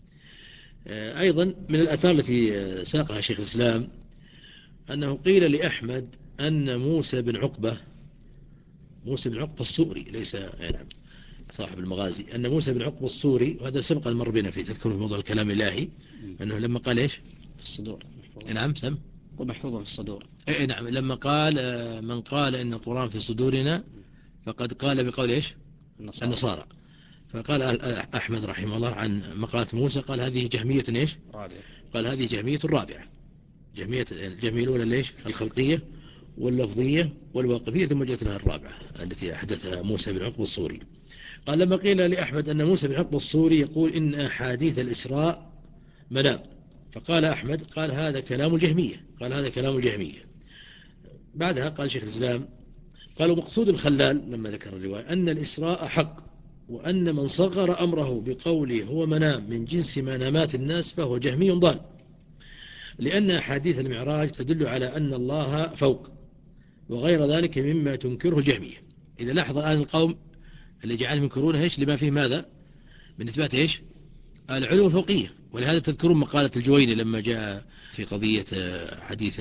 أيضا من الآثار التي ساقها شيخ الإسلام أنه قيل لأحمد أن موسى بن عقبة موسى بن عقبة الصوري ليس يعني صاحب المغازي، أن موسى بن عقبة الصوري، وهذا سبق المر بنا في تذكره في موضوع الكلام الإلهي، أنه لما قال إيش في الصدور، نعم سم محفوظة في الصدور، أي نعم، لما قال من قال إن القرآن في صدورنا فقد قال بقول إيش النصارى, النصارى. فقال أحمد رحمه الله عن مقالة موسى قال هذه جهمية إيش رابعة. قال هذه جهمية الرابعة، جهمية الجهمية الأولى ليش الخلقية واللفظية والواقفية، ثم جاءت لها الرابعة التي أحدثها موسى بن عقبة الصوري. قال لما قيل لأحمد أن موسى بن عقبة الصوري يقول إن أحاديث الإسراء منام، فقال أحمد قال هذا كلام الجهمية، قال هذا كلام الجهمية. بعدها قال شيخ الإسلام قال ومقصود الخلال لما ذكر الرواية أن الإسراء حق، وأن من صغر أمره بقوله هو منام من جنس منامات الناس فهو جهمي ضال، لأن أحاديث المعراج تدل على أن الله فوق، وغير ذلك مما تنكره الجهمية. إذا لاحظ الآن القوم اللي جعلهم ينكرونه إيش لما فيه ماذا من إثبات إيش العلو الفوقية. ولهذا تذكرون مقالة الجويني لما جاء في قضية حديث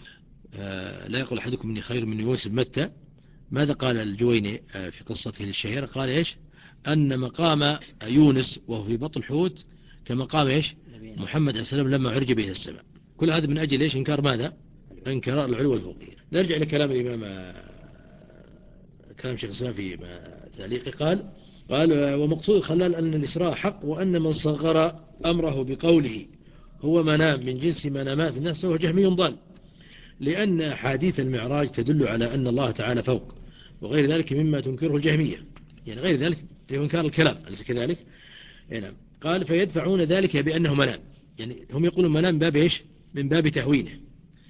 لا يقول أحدكم إني خير من يوسف متى، ماذا قال الجويني في قصته الشهيرة؟ قال إيش أن مقام يونس وهو في بطن الحوت كمقام إيش محمد عليه السلام لما عرج به إلى السماء. كل هذا من أجل إيش إنكار ماذا إنكار العلو الفوقية. نرجع لكلام الإمام كلام شيخ الإسلام في تعليقه قال قال ومقصود الخلال أن الإسراء حق، وأن من صغر أمره بقوله هو منام من جنس منامات الناس فهو جهمي ضال، لأن أحاديث المعراج تدل على أن الله تعالى فوق، وغير ذلك مما تنكره الجهمية، يعني غير ذلك إنكار الكلام أليس كذلك؟ نعم. قال فيدفعون ذلك بأنه منام، يعني هم يقولون منام من باب إيش من باب تهوينه.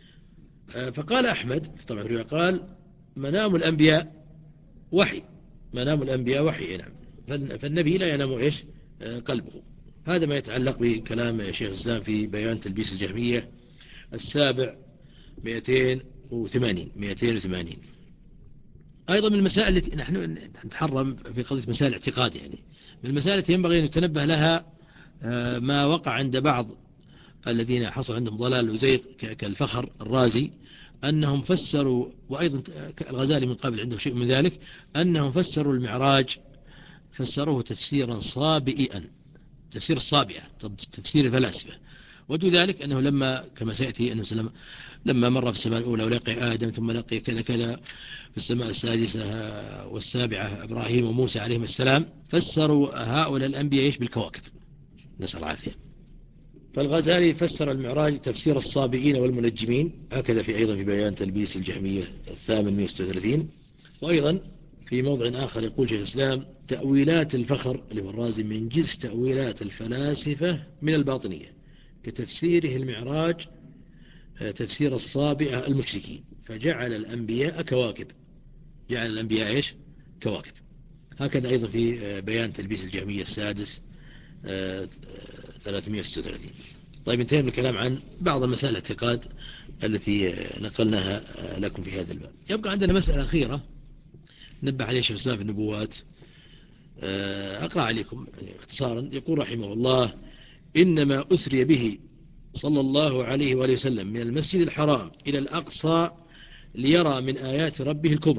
فقال أحمد طبعا الرواية قال منام الأنبياء وحي، منام الأنبياء وحي نعم، فالنبي لا ينام إيش قلبه. هذا ما يتعلق بكلام شيخ الإسلام في بيان تلبيس الجهمية السابع مئتين وثمانين مئتين وثمانين. أيضا من المسائل التي نحن نتحرم في قضية مسائل الاعتقاد، يعني من المسائل التي ينبغي أن نتنبه لها ما وقع عند بعض الذين حصل عندهم ضلال وزيغ كالفخر الرازي، أنهم فسروا، وأيضا الغزالي من قبل عنده شيء من ذلك، أنهم فسروا المعراج فسروه تفسيرا صابئا، تفسير الصابئة تفسير الفلاسفة. وجه ذلك أنه لما كما سيأتي أنه سلم لما مر في السماء الأولى ولقي آدم ثم لقي كذا كذا في السماء السادسة والسابعة إبراهيم وموسى عليهم السلام، فسروا هؤلاء الأنبياء إيش بالكواكب، نسأل العافية. فالغزالي فسر المعراج تفسير الصابئين والمنجمين، هكذا في أيضا في بيان تلبيس الجهمية الثامن مئة وستة وثلاثين. وأيضا في موضع آخر يقول شيخ الإسلام تأويلات الفخر اللي هو الرازي من جنس تأويلات الفلاسفة من الباطنية، كتفسيره المعراج تفسير الصابئة المشركين، فجعل الأنبياء كواكب، جعل الأنبياء إيش كواكب. هكذا أيضا في بيان تلبيس الجهمية السادس ثلاثمئة وستة وثلاثين. طيب انتهينا من الكلام عن بعض المسائل الاعتقاد التي نقلناها لكم في هذا الباب. يبقى عندنا مسألة أخيرة نبه عليها شيخ الإسلام في النبوات، أقرأ عليكم يعني اختصارا. يقول رحمه الله إنما أسري به صلى الله عليه وآله وسلم من المسجد الحرام إلى الأقصى ليرى من آيات ربه الكبرى،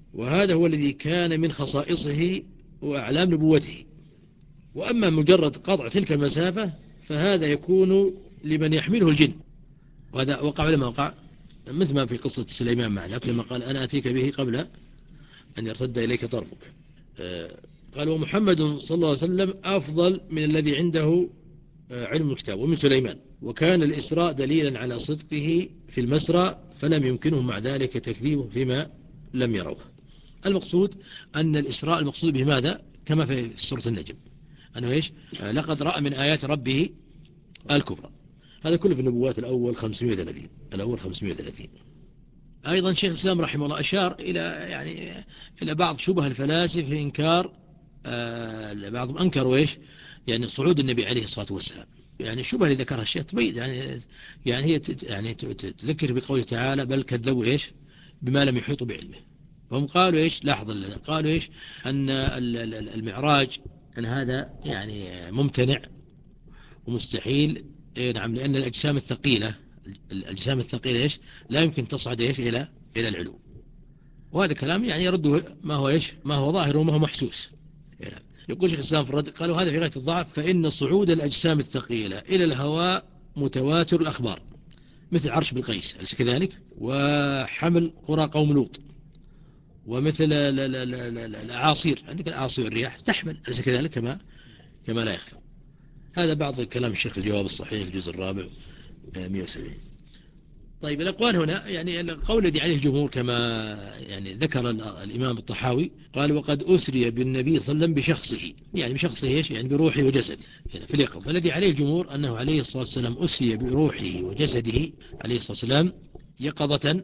وهذا هو الذي كان من خصائصه وأعلام نبوته. وأما مجرد قطع تلك المسافة فهذا يكون لمن يحمله الجن، وهذا وقع لما وقع، مثل ما في قصة سليمان مع ذلك لما قال أنا أتيك به قبل أن يرتد إليك طرفك. قال ومحمد صلى الله عليه وسلم أفضل من الذي عنده علم الكتاب ومن سليمان، وكان الإسراء دليلا على صدقه في المسرى فلم يمكنهم مع ذلك تكذيبه فيما لم يروه. المقصود أن الإسراء المقصود به ماذا؟ كما في سورة النجم أنه إيش؟ لقد رأى من آيات ربه الكبرى. هذا كله في النبوات الأول خمسمائة وثلاثين الأول خمسمائة وثلاثين. أيضا شيخ الإسلام رحمه الله أشار إلى يعني إلى بعض شبه الفلاسفة في إنكار آه بعضهم أنكروا إيش؟ يعني صعود النبي عليه الصلاة والسلام. يعني الشبهة اللي ذكرها الشيخ تبين يعني يعني هي يعني تذكر بقوله تعالى بل كذبوا إيش؟ بما لم يحيطوا بعلمه. فهم قالوا إيش؟ لاحظ قالوا إيش؟ أن المعراج أن هذا يعني ممتنع ومستحيل. نعم، لأن الأجسام الثقيلة الأجسام الثقيلة إيش؟ لا يمكن تصعد إيش إلى إلى العلو. وهذا كلام يعني يرده ما هو إيش؟ ما هو ظاهر وما هو محسوس. يعني يقول شيخ الإسلام في الرد قالوا هذا في غاية الضعف، فإن صعود الأجسام الثقيلة إلى الهواء متواتر الأخبار مثل عرش بالقيس أليس كذلك؟ وحمل قرى قوم لوط، ومثل الأعاصير عندك الأعاصير والرياح تحمل أليس كذلك؟ كما كما لا يخفى. هذا بعض كلام الشيخ الجواب الصحيح الجزء الرابع مئة وسبعين. طيب الأقوال هنا يعني القول الذي عليه الجمهور كما يعني ذكر الإمام الطحاوي قال وقد أسري بالنبي صلى الله عليه وسلم بشخصه، يعني بشخصه إيش؟ يعني بروحه وجسده يعني في اليقظة. فالذي عليه الجمهور أنه عليه الصلاة والسلام أسري بروحه وجسده عليه الصلاة والسلام يقظة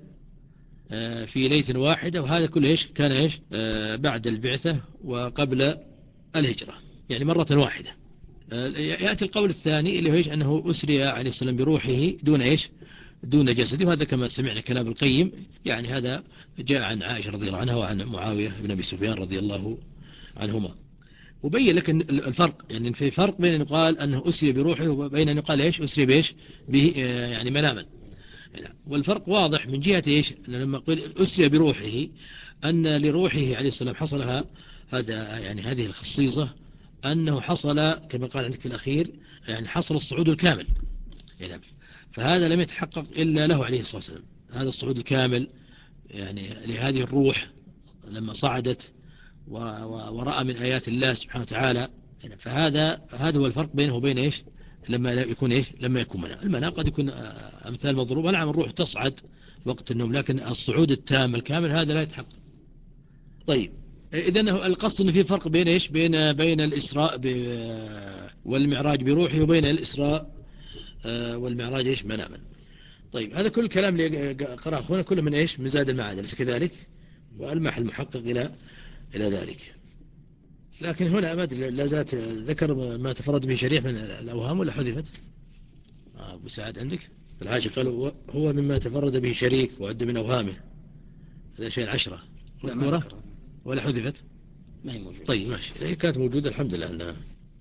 في ليلة واحدة، وهذا كله إيش؟ كان إيش؟ بعد البعثة وقبل الهجرة، يعني مرة واحدة. يأتي القول الثاني اللي هو إيش؟ أنه أسري عليه السلام بروحه دون إيش؟ دون جسده، وهذا كما سمعنا كلام القيم يعني هذا جاء عن عائشة رضي الله عنها وعن معاوية بن أبي سفيان رضي الله عنهما. وبين لك الفرق، يعني في فرق بين أن يقال أنه أسري بروحه وبين أن يقال إيش؟ أسري بإيش؟ به يعني مناما. والفرق واضح من جهة إيش؟ لما قل أسري بروحه أن لروحه عليه السلام حصلها هذا يعني هذه الخصيصة أنه حصل كما قال عندك في الأخير يعني حصل الصعود الكامل يعني، فهذا لم يتحقق إلا له عليه الصلاة والسلام هذا الصعود الكامل يعني لهذه الروح لما صعدت ورأى من آيات الله سبحانه وتعالى يعني. فهذا هذا هو الفرق بينه وبين إيش؟ لما يكون إيش؟ لما يكون منام. المنام قد يكون أمثال مضروبة، نعم الروح تصعد وقت النوم، لكن الصعود التام الكامل هذا لا يتحقق. طيب إذن القصد أنه في فرق بين إيش؟ بين بين الإسراء والمعراج بروحه وبين الإسراء والمعراج إيش؟ مناما. طيب هذا كل الكلام اللي قرأ أخونا كله من إيش؟ من زاد المعاد أليس كذلك؟ وألمح المحقق إلى إلى ذلك. لكن هنا ما لا زالت ذكر ما تفرد به شريح من الأوهام ولا حذفت؟ أبو سعد عندك الحاشي قالوا هو مما تفرد به شريك وعد من أوهامه الأشياء العشرة مذكورة ولا حذفت؟ ما هي موجودة. طيب ماشي، هي كانت موجودة الحمد لله أنها.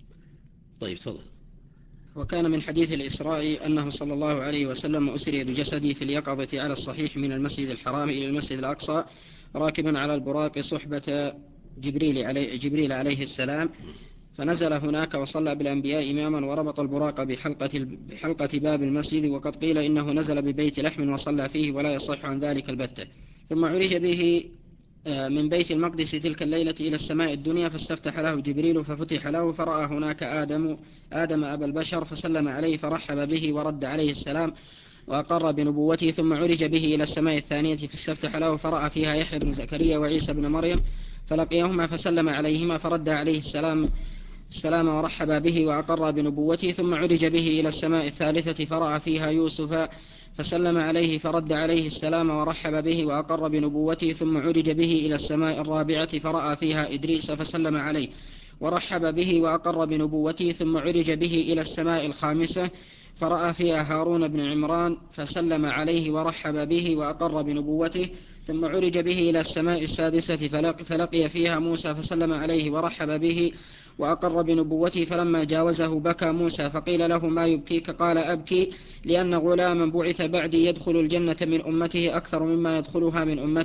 طيب تفضل. وكان من حديث الإسراء أنه صلى الله عليه وسلم أسري بجسدي في اليقظة على الصحيح من المسجد الحرام إلى المسجد الأقصى راكبا على البراق صحبة جبريل عليه, جبريل عليه السلام، فنزل هناك وصلى بالأنبياء إماما وربط البراق بحلقة, بحلقة باب المسجد، وقد قيل إنه نزل ببيت لحم وصلى فيه ولا يصح عن ذلك البتة. ثم عرج به من بيت المقدس تلك الليلة إلى السماء الدنيا فاستفتح له جبريل ففتح له فرأى هناك آدم, آدم أبا البشر فسلم عليه فرحب به ورد عليه السلام وأقر بنبوته. ثم عرج به إلى السماء الثانية فاستفتح له فرأى فيها يحيى بن زكريا وعيسى بن مريم فلقيهما فسلم عليهما فرد عليه السلام السلام ورحب به وأقر بنبوته. ثم عرج به إلى السماء الثالثة فرأى فيها يوسف فسلم عليه فرد عليه السلام ورحب به وأقر بنبوته. ثم عرج به إلى السماء الرابعة فرأى فيها إدريس فسلم عليه ورحب به وأقر بنبوته. ثم عرج به إلى السماء الخامسة فرأى فيها هارون بن عمران فسلم عليه ورحب به وأقر بنبوته. ثم عرج به إلى السماء السادسة فلقي فيها موسى فسلم عليه ورحب به وأقر بنبوته. فلما جاوزه بكى موسى فقيل له ما يبكيك؟ قال أبكي لأن غلاما بعث بعدي يدخل الجنة من أمته أكثر مما يدخلها من أمتي،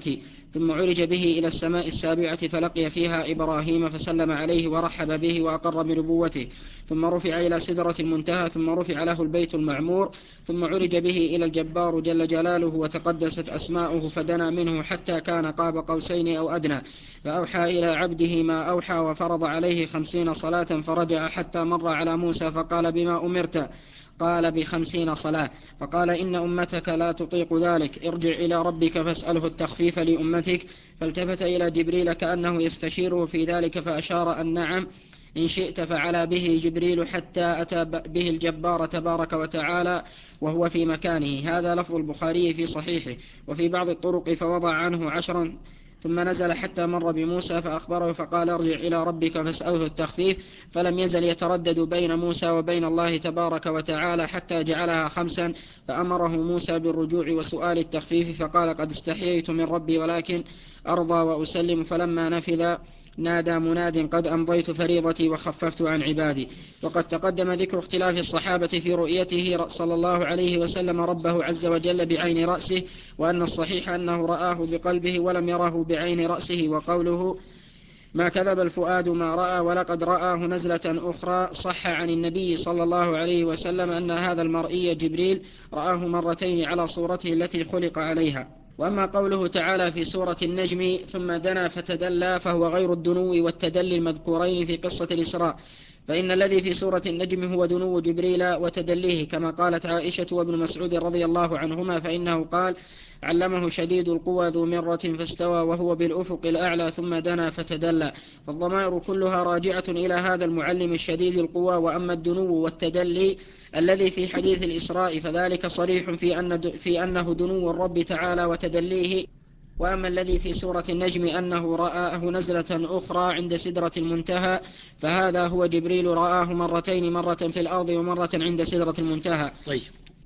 ثم عرج به إلى السماء السابعة فلقي فيها إبراهيم فسلم عليه ورحب به وأقر بنبوته، ثم رفع إلى سدرة المنتهى، ثم رفع له البيت المعمور، ثم عرج به إلى الجبار جل جلاله وتقدست أسماؤه فدنا منه حتى كان قاب قوسين أو أدنى، فأوحى إلى عبده ما أوحى وفرض عليه خمسين صلاة، فرجع حتى مر على موسى فقال بما أمرت؟ قال بخمسين صلاة. فقال إن أمتك لا تطيق ذلك، ارجع إلى ربك فاسأله التخفيف لأمتك. فالتفت إلى جبريل كأنه يستشيره في ذلك فأشار أن نعم إن شئت. فعلى به جبريل حتى أتى به الجبار تبارك وتعالى وهو في مكانه. هذا لفظ البخاري في صحيحه. وفي بعض الطرق فوضع عنه عشرا ثم نزل حتى مر بموسى فأخبره فقال ارجع إلى ربك فاسأله التخفيف. فلم يزل يتردد بين موسى وبين الله تبارك وتعالى حتى جعلها خمسا، فأمره موسى بالرجوع وسؤال التخفيف فقال قد استحييت من ربي ولكن أرضى وأسلم. فلما نفذ نادى مناد قد أمضيت فريضتي وخففت عن عبادي. وقد تقدم ذكر اختلاف الصحابة في رؤيته صلى الله عليه وسلم ربه عز وجل بعين رأسه، وأن الصحيح أنه رآه بقلبه ولم يره بعين رأسه. وقوله ما كذب الفؤاد ما رأى ولقد رآه نزلة أخرى صح عن النبي صلى الله عليه وسلم أن هذا المرئي جبريل رآه مرتين على صورته التي خلق عليها. وأما قوله تعالى في سورة النجم ثم دنا فتدلى فهو غير الدنو والتدلي المذكورين في قصة الإسراء، فإن الذي في سورة النجم هو دنو جبريل وتدليه كما قالت عائشة وابن مسعود رضي الله عنهما، فإنه قال علمه شديد القوى ذو مرة فاستوى وهو بالأفق الأعلى ثم دنا فتدلى. فالضمائر كلها راجعة إلى هذا المعلم الشديد القوى. وأما الدنو والتدلي الذي في حديث الإسراء فذلك صريح في, أن في أنه دنو الرب تعالى وتدليه. وأما الذي في سورة النجم أنه رآه نزلة أخرى عند سدرة المنتهى فهذا هو جبريل رآه مرتين، مرة في الأرض ومرة عند سدرة المنتهى. طيب،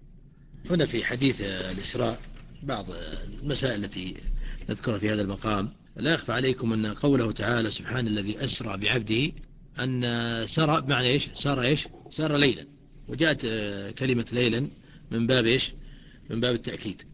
هنا في حديث الإسراء بعض المسائل التي نذكرها في هذا المقام. لا يخفى عليكم أن قوله تعالى سبحان الذي أسرى بعبده أن سرى بمعنى إيش؟ سار إيش؟ سار ليلا، وجاءت كلمة ليلا من باب إيش؟ من باب التأكيد.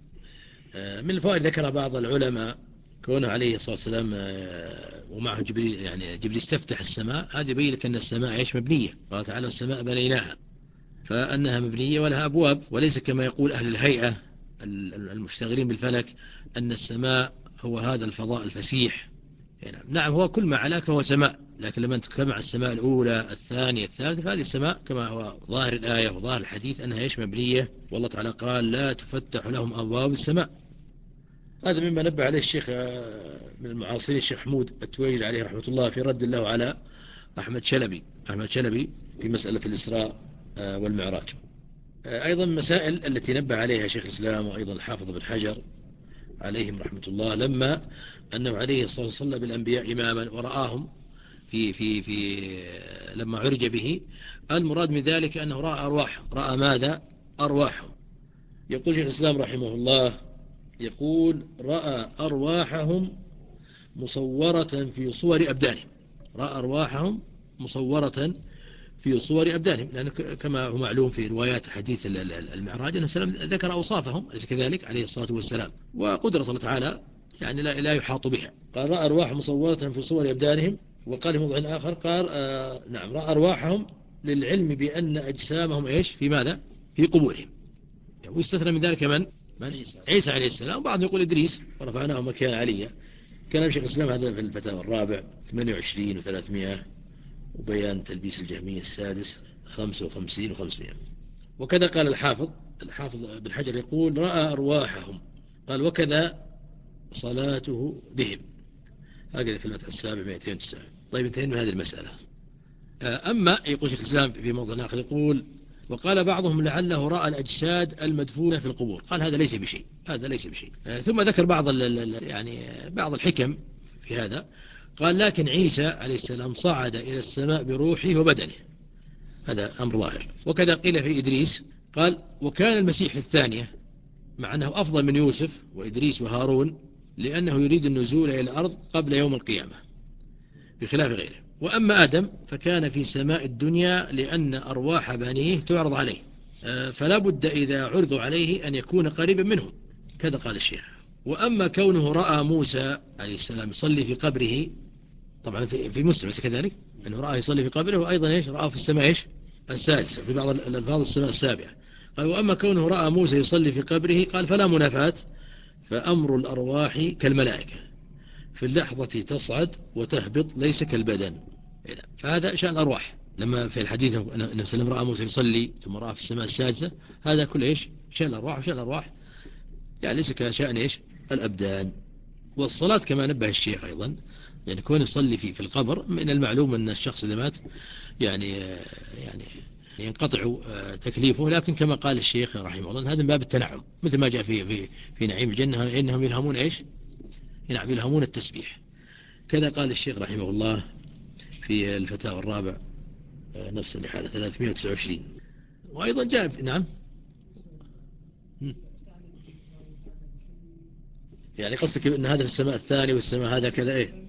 من الفوائد ذكر بعض العلماء كونه عليه الصلاة والسلام ومعه جبريل، يعني جبريل استفتح السماء، هذا يبين لك أن السماء إيش؟ مبنية. قال تعالى السماء بنيناها، فأنها مبنية ولها أبواب، وليس كما يقول أهل الهيئة المشتغلين بالفلك أن السماء هو هذا الفضاء الفسيح. يعني نعم هو كل ما علاك فهو سماء، لكن لما تجمع السماء الأولى الثانية الثالثة فهذه السماء كما هو ظاهر الآية وظاهر الحديث أنها إيش؟ مبنية. والله تعالى قال لا تفتح لهم أبواب السماء. هذا مما نبه عليه الشيخ من المعاصرين الشيخ حمود التويجري عليه رحمة الله في رد له على أحمد شلبي أحمد شلبي في مسألة الإسراء والمعراج. أيضا مسائل التي نبه عليها شيخ الإسلام وأيضا الحافظ بن حجر عليهم رحمة الله لما أنه عليه الصلاة والسلام صلى بالأنبياء إماما ورآهم في في في لما عرج به، المراد من ذلك أنه رأى أرواح. رأى ماذا؟ أرواحهم. يقول شيخ الإسلام رحمه الله يقول رأى أرواحهم مصورة في صور أبدانهم. رأى أرواحهم مصورة في صور أبدانهم، لأن كما هو معلوم في روايات حديث المعراج أنه سلام ذكر أوصافهم أليس كذلك عليه الصلاة والسلام، وقدرة الله تعالى يعني لا, لا يحاط بها. قال رأى أرواح مصورة في صور أبدانهم. وقال في موضع آخر قال آه نعم رأى أرواحهم للعلم بأن أجسامهم إيش؟ في ماذا؟ في قبورهم. ويستثنى من ذلك من؟ من؟ عيسى عليه السلام. بعضهم يقول إدريس ورفعناه مكان عليا. كلام شيخ الإسلام هذا في الفتاوى الرابع ثمانية وعشرين وثلاثمائة، وبيان تلبيس الجهمية السادس خمسة وخمسين وخمسمائة. وكذا قال الحافظ الحافظ بن حجر يقول رأى أرواحهم. قال وكذا صلاته بهم. هكذا في المتحف السابع مئتين وتسعة. طيب انتهينا من هذه المسألة. أما يقول شيخ الإسلام في موضع آخر يقول وقال بعضهم لعله رأى الأجساد المدفونة في القبور. قال هذا ليس بشيء، هذا ليس بشيء. ثم ذكر بعض يعني بعض الحكم في هذا. قال لكن عيسى عليه السلام صعد إلى السماء بروحه وبدنه، هذا أمر ظاهر. وكذا قيل في إدريس. قال وكان المسيح الثانية مع أنه أفضل من يوسف وإدريس وهارون لأنه يريد النزول إلى الأرض قبل يوم القيامة بخلاف غيره. وأما آدم فكان في سماء الدنيا لأن أرواح بنيه تعرض عليه، فلا بد إذا عرضوا عليه أن يكون قريبا منهم. كذا قال الشيخ. وأما كونه رأى موسى عليه السلام يصلي في قبره، طبعا في في مسلم ليس كذلك، أنه رأى يصلي في قبره، وأيضا إيش رأى في السماء إيش السادسة، في بعض الألفاظ السماء السابعة. قال وأما كونه رأى موسى يصلي في قبره، قال فلا منافاة، فأمر الأرواح كالملائكة في اللحظة تصعد وتهبط ليس كالبدن. فهذا شأن الأرواح. لما في الحديث النبي صلى الله عليه وسلم رأى موسى يصلي ثم رأى في السماء السادسة، هذا كله إيش شأن الأرواح، وشأن الأرواح يعني ليس كشأن إيش الأبدان. والصلاة كما نبه الشيخ أيضا، يعني كون يصلي في في القبر، من المعلوم أن الشخص إذا مات يعني يعني ينقطع تكليفه، لكن كما قال الشيخ رحمه الله هذا من باب التنعم، مثل ما جاء في في في نعيم الجنة إنهم يلهمون إيش نعم يلهمون التسبيح. كذا قال الشيخ رحمه الله في الفتاوى الرابع نفس الحالة ثلاثمائة وتسعة وعشرين. وأيضا جاء في نعم يعني قصدك أن هذا في السماء الثاني والسماء هذا كذا إيه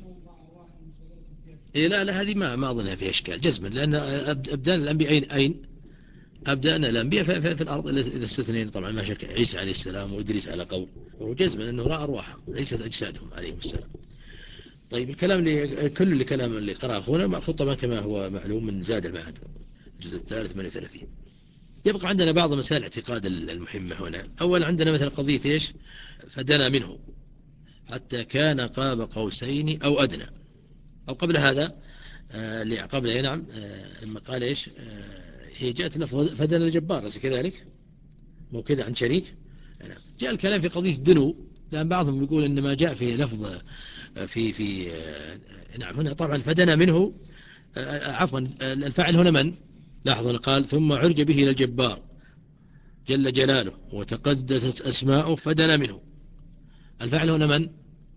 إيه لا لا هذه ما ما أظنها فيها إشكال جزما، لأن أبدان الأنبياء أين أين أبدان الأنبياء في, في, في الأرض إذا استثنين طبعا ما شك عيسى عليه السلام وإدريس على قول، وجزما أنه رأى أرواحهم ليست أجسادهم عليهم السلام. طيب الكلام اللي كل اللي كلام اللي قرأ أخونا مأخذ طبعا كما هو معلوم من زاد المعاد الجزء الثالث ثمانية وثلاثين. يبقى عندنا بعض مسائل الاعتقاد المهمة هنا. أول عندنا مثلا قضية إيش فدنا منه حتى كان قاب قوسين أو أدنى، أو قبل هذا آه اللي قبل نعم آه لما قال إيش آه هي جاءت لفظ فدنا الجبار ليس كذلك مو كذا عن شريك. يعني جاء الكلام في قضية الدنو، لأن بعضهم يقول إن ما جاء في لفظ في في آه نعم هنا طبعا فدنا منه آه عفوا الفاعل هنا من لاحظوا قال ثم عرج به إلى الجبار جل جلاله وتقدست أسماؤه فدنا منه. الفاعل هنا من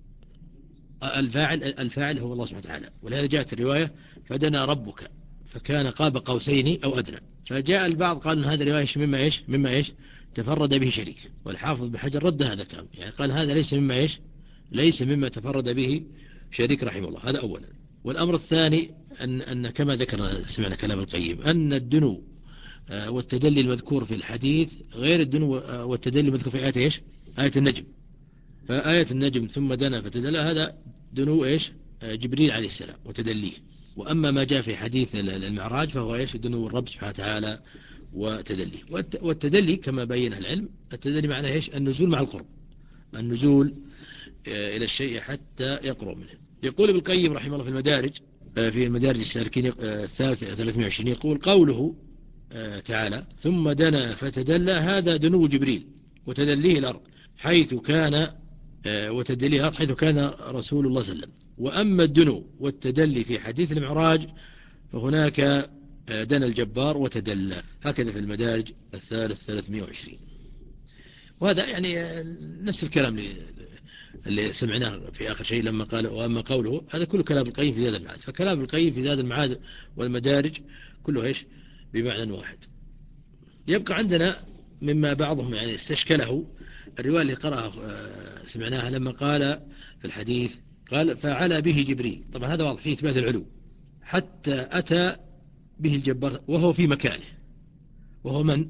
الفاعل الفاعل هو الله سبحانه وتعالى، ولهذا جاءت الرواية فدنا ربك فكان قاب قوسين أو أدنى. فجاء البعض قال أن هذا رواية مما إيش مما إيش تفرد به شريك، والحافظ بحجر رد هذا الكلام، يعني قال هذا ليس مما إيش ليس مما تفرد به شريك رحمه الله. هذا أولا. والأمر الثاني أن, أن كما ذكرنا سمعنا كلام القيم أن الدنو والتدلي المذكور في الحديث غير الدنو والتدلي المذكور في آية إيش آية النجم. فآية النجم ثم دنا فتدلى هذا دنو إيش جبريل عليه السلام وتدليه. وأما ما جاء في حديث المعراج فهو إيش دنو الرب سبحانه وتعالى وتدليه. والتدلي كما بين العلم التدلي معناه إيش النزول مع القرب، النزول إلى الشيء حتى يقرب منه. يقول ابن القيم رحمه الله في المدارج في المدارج السالكين الثالثة ثلاثمائة وعشرين يقول قوله تعالى ثم دنا فتدلى هذا دنو جبريل وتدليه الأرض حيث كان وتدليه الأرض حيث كان رسول الله صلى الله عليه وسلم. وأما الدنو والتدلي في حديث المعراج فهناك دنا الجبار وتدلى. هكذا في المدارج الثالث ثلاثمائة وعشرين. وهذا يعني نفس الكلام اللي, اللي سمعناه في آخر شيء لما قال وأما قوله هذا كله كلام القيم في زاد المعاد. فكلام القيم في زاد المعاد والمدارج كله إيش بمعنى واحد. يبقى عندنا مما بعضهم يعني استشكله الرواية اللي قرأها سمعناها لما قال في الحديث قال فعلى به جبريل. طبعا هذا واضح فيه إثبات العلو حتى أتى به الجبار وهو في مكانه، وهو من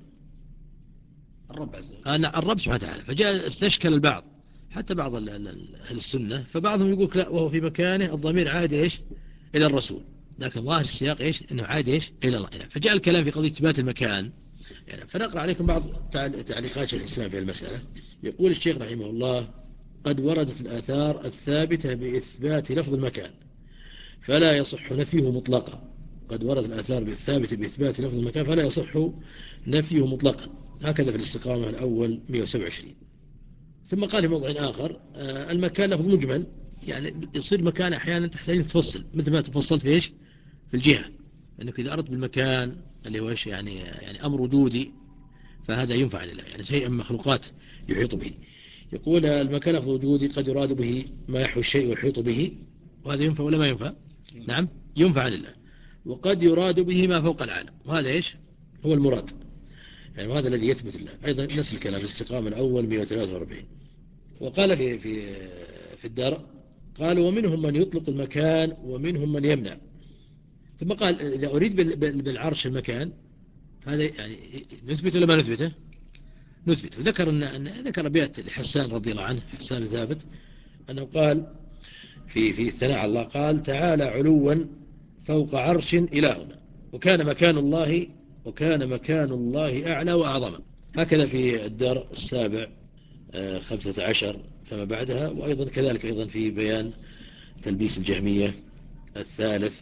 الرب عز وجل أنا الرب سبحانه وتعالى. فجاء استشكل البعض حتى بعض أهل السنة، فبعضهم يقول لا وهو في مكانه الضمير عاد إيش إلى الرسول، لكن ظاهر السياق إيش إنه عاد إيش إلى الله. فجاء الكلام في قضية إثبات المكان. يعني فنقرأ عليكم بعض تعليقات شيخ الإسلام في المسألة. يقول الشيخ رحمه الله قد وردت الآثار الثابتة بإثبات لفظ المكان فلا يصح نفيه مطلقا. قد وردت الآثار الثابتة بإثبات لفظ المكان فلا يصح نفيه مطلقا. هكذا في الاستقامة الأول مئة وسبعة وعشرين. ثم قال في موضع آخر المكان لفظ مجمل، يعني يصير مكان أحيانا تحتاج تفصل مثل ما تفصلت في إيش في الجهة، أنك إذا أردت بالمكان اللي هو إيش يعني يعني أمر وجودي فهذا ينفع لله، يعني شيء من مخلوقات يحيط به. يقول المكان لفظ وجودي قد يراد به ما يحوي الشيء ويحيط به، وهذا ينفع ولا ما ينفع؟ نعم ينفع لله. وقد يراد به ما فوق العالم، وهذا إيش هو المراد، يعني وهذا الذي يثبت الله. أيضا نفس الكلام في الاستقامة الأول مئة وثلاثة وأربعين. وقال في في في الدار قال ومنهم من يطلق المكان ومنهم من يمنع. ثم قال إذا أريد بالعرش المكان هذا يعني نثبت ولا ما نثبته؟ نثبت. ذكر أن أن ذكر أبيات لحسان رضي الله عنه، حسان ثابت، أنه قال في في الثناء على الله، قال تعالى علوا فوق عرش إلهنا، وكان مكان الله وكان مكان الله أعلى وأعظم. هكذا في الدار السابع خمسة عشر فما بعدها، وأيضا كذلك أيضا في بيان تلبيس الجهمية الثالث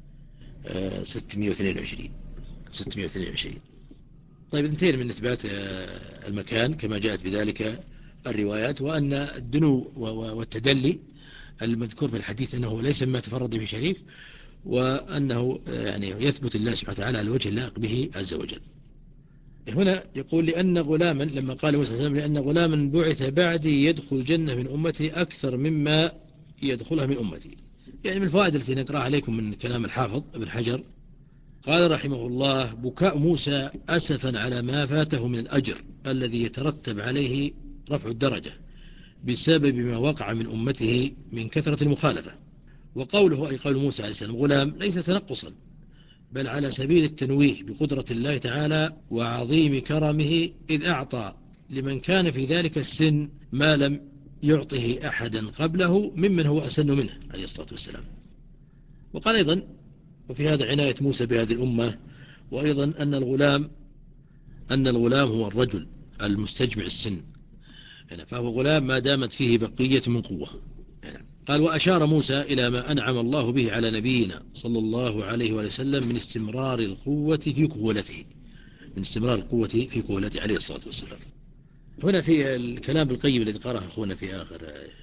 ستمائة واثنين وعشرين ستمائة واثنين وعشرين. طيب انتهينا من إثبات المكان كما جاءت بذلك الروايات، وأن الدنو والتدلي المذكور في الحديث أنه ليس مما تفرد به شريك، وأنه يعني يثبت الله سبحانه وتعالى على الوجه اللائق به عز وجل. هنا يقول لأن غلاما، لما قال موسى عليه السلام لأن غلاما بعث بعدي يدخل الجنة من أمتي أكثر مما يدخلها من أمتي. يعني من الفوائد التي نقرأها عليكم من كلام الحافظ ابن حجر، قال رحمه الله: بكاء موسى أسفا على ما فاته من الأجر الذي يترتب عليه رفع الدرجة بسبب ما وقع من أمته من كثرة المخالفة. وقوله أي قول موسى عليه السلام غلام ليس تنقصا، بل على سبيل التنويه بقدرة الله تعالى وعظيم كرمه، إذ أعطى لمن كان في ذلك السن ما لم يعطه أحدا قبله ممن هو أسن منه عليه الصلاة والسلام. وقال أيضا: وفي هذا عناية موسى بهذه الأمة، وأيضا أن الغلام أن الغلام هو الرجل المستجمع السن، فهو غلام ما دامت فيه بقية من قوة. قال: وأشار موسى إلى ما أنعم الله به على نبينا صلى الله عليه وسلم من استمرار القوة في كهولته من استمرار القوة في كهولته عليه الصلاة والسلام. هنا في الكلام بالقيم الذي قرأه أخونا في آخر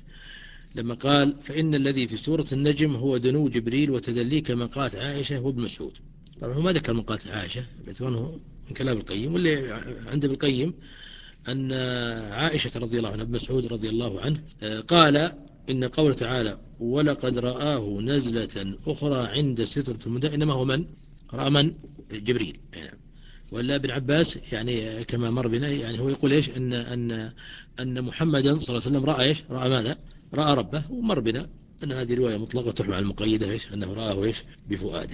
لما قال: فإن الذي في سورة النجم هو دنو جبريل وتدلي كما قالت عائشة وابن مسعود. طبعا هو ما ذكر من قالت عائشة باعتباره من كلام القيم، واللي عند القيم أن عائشة رضي الله عنها ابن مسعود رضي الله عنه قال إن قول تعالى ولقد رآه نزلة أخرى عند سدرة المنتهى إنما هو من رأى من جبريل يعني. ولا ابن عباس يعني كما مر بنا يعني هو يقول إيش أن أن أن محمدا صلى الله عليه وسلم رأى إيش رأى ماذا رأى ربه، ومر بنا أن هذه رواية مطلقة تحمل على المقيدة إيش أنه رآه إيش بفؤاده.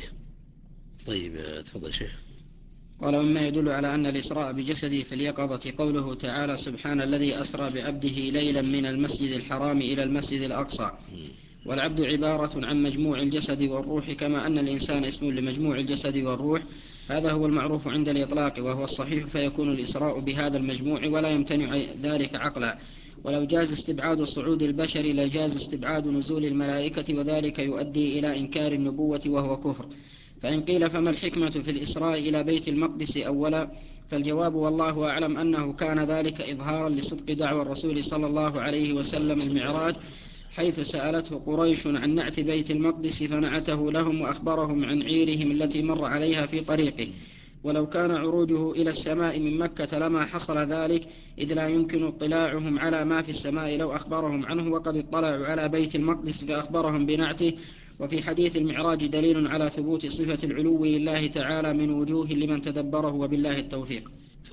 طيب تفضل شيخ. قال: مما يدل على أن الإسراء بجسده في اليقظة قوله تعالى: سبحان الذي أسرى بعبده ليلا من المسجد الحرام إلى المسجد الأقصى. والعبد عبارة عن مجموع الجسد والروح، كما أن الإنسان اسم لمجموع الجسد والروح. هذا هو المعروف عند الإطلاق وهو الصحيح، فيكون الإسراء بهذا المجموع ولا يمتنع ذلك عقلا. ولو جاز استبعاد صعود البشر لجاز استبعاد نزول الملائكة، وذلك يؤدي إلى إنكار النبوة وهو كفر. فإن قيل فما الحكمة في الإسراء إلى بيت المقدس أولا، فالجواب والله أعلم أنه كان ذلك إظهارا لصدق دعوى الرسول صلى الله عليه وسلم المعراج، حيث سألته قريش عن نعت بيت المقدس فنعته لهم وأخبرهم عن عيرهم التي مر عليها في طريقه. ولو كان عروجه إلى السماء من مكة لما حصل ذلك، إذ لا يمكن اطلاعهم على ما في السماء لو أخبرهم عنه، وقد اطلعوا على بيت المقدس فأخبرهم بنعته. وفي حديث المعراج دليل على ثبوت صفة العلو لله تعالى من وجوه لمن تدبره، وبالله التوفيق.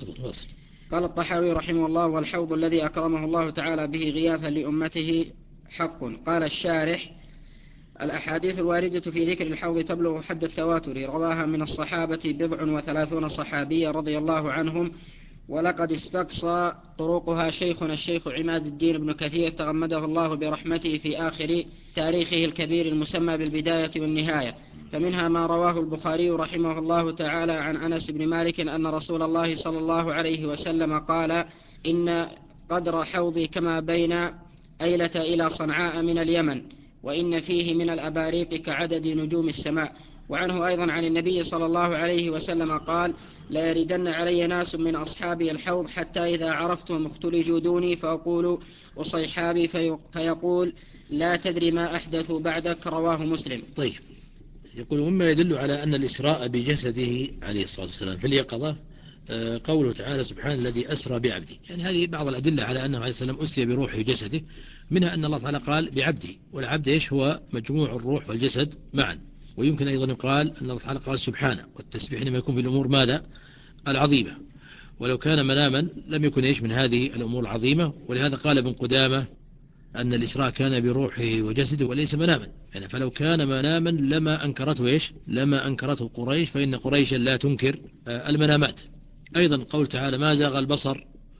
قال الطحاوي رحمه الله: والحوض الذي أكرمه الله تعالى به غياثا لأمته حق. قال الشارح: الأحاديث الواردة في ذكر الحوض تبلغ حد التواتر، رواها من الصحابة بضع وثلاثون صحابية رضي الله عنهم، ولقد استقصى طرقها شيخنا الشيخ عماد الدين بن كثير تغمده الله برحمته في آخر تاريخه الكبير المسمى بالبداية والنهاية. فمنها ما رواه البخاري رحمه الله تعالى عن أنس بن مالك أن رسول الله صلى الله عليه وسلم قال: إن قدر حوضي كما بين أيلة إلى صنعاء من اليمن، وإن فيه من الأباريق كعدد نجوم السماء. وعنه أيضا عن النبي صلى الله عليه وسلم قال: لا يردن علي ناس من أصحابي الحوض حتى إذا عرفتهم اختلجوا دوني فأقول أصيحابي فيقول لا تدري ما أحدثوا بعدك. رواه مسلم. طيب، يقول مما يدل على أن الإسراء بجسده عليه الصلاة والسلام في اليقظة قوله تعالى: سبحان الذي أسرى بعبده. يعني هذه بعض الأدلة على أنه عليه السلام أسري بروحه وجسده، منها أن الله تعالى قال بعبده، والعبد إيش هو مجموع الروح والجسد معا. ويمكن أيضا يقال أن الله تعالى قال سبحانه، والتسبيح لما يكون في الأمور ماذا العظيمة، ولو كان مناما لم يكن إيش من هذه الأمور العظيمة. ولهذا قال ابن قدامة أن الإسراء كان بروحه وجسده وليس مناما، يعني فلو كان مناما لما أنكرته إيش لما أنكرته قريش، فإن قريشا لا تنكر المنامات. أيضا قول تعالى: ما زاغ البصر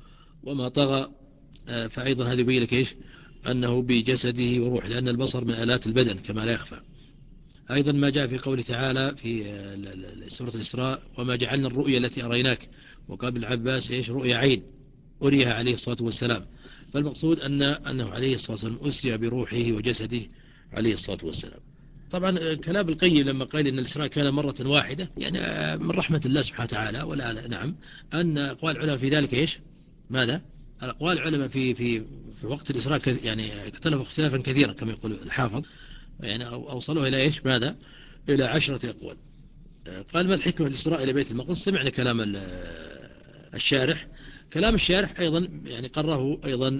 وما طغى فأيضا هذا يبين لك إيش أنه بجسده وروح، لأن البصر من آلات البدن كما لا يخفى. أيضا ما جاء في قوله تعالى في سورة الإسراء وما جعلنا الرؤيا التي أريناك، وقال العباس إيش رؤيا عين أريها عليه الصلاة والسلام. فالمقصود أن أنه عليه الصلاة والسلام أسري بروحه وجسده عليه الصلاة والسلام. طبعا كلام القيم لما قال إن الإسراء كان مرة واحدة يعني من رحمة الله سبحانه وتعالى، ولا نعم أن أقوال العلماء في ذلك إيش ماذا الأقوال العلماء في في في وقت الإسراء يعني اختلفوا اختلافا كثيرا كما يقول الحافظ، يعني أوصلوه إلى إيش ماذا إلى عشرة أقوال. قال ما الحكمة الإسراء إلى بيت المقدس؟ سمعنا كلام الشارح. كلام الشارح أيضا يعني قرره أيضا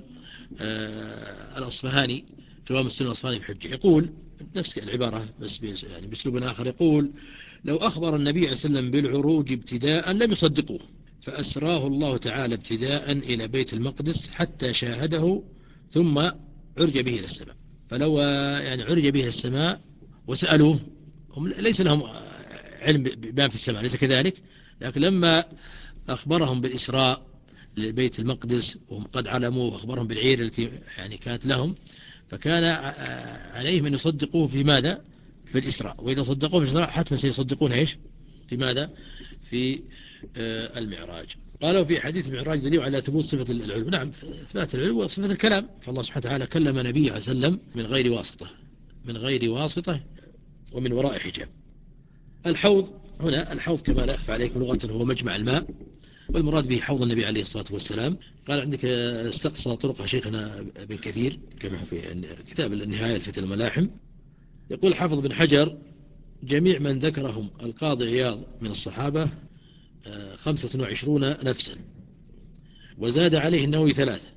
الأصفهاني قوام السنة الأصفهاني في حجة، يقول نفس العبارة بس يعني بأسلوب آخر، يقول لو أخبر النبي عليه الصلاة والسلام بالعروج ابتداء لم يصدقوه، فأسراه الله تعالى ابتداء إلى بيت المقدس حتى شاهده ثم عرج به إلى السماء. فلو يعني عرج به إلى السماء وسألوه، هم ليس لهم علم بما في السماء ليس كذلك، لكن لما أخبرهم بالإسراء لبيت المقدس وهم قد علموا وأخبرهم بالعير التي يعني كانت لهم، فكان عليهم أن يصدقوه في ماذا في الإسراء، وإذا صدقوه في الإسراء حتما سيصدقون إيش في ماذا في المعراج. قالوا في حديث المعراج دليل على ثبوت صفة العلو. نعم إثبات العلو وصفة الكلام، فالله سبحانه وتعالى كلم نبيه عليه وسلم من غير واسطة من غير واسطة ومن وراء حجاب. الحوض هنا الحوض كما لا أخفى عليكم لغة هو مجمع الماء، والمراد به حوض النبي عليه الصلاة والسلام. قال عندك استقصى طرق شيخنا ابن كثير كما في كتاب النهاية الفتن الملاحم. يقول حافظ بن حجر جميع من ذكرهم القاضي عياض من الصحابة خمسة وعشرون نفسا، وزاد عليه النووي ثلاثة،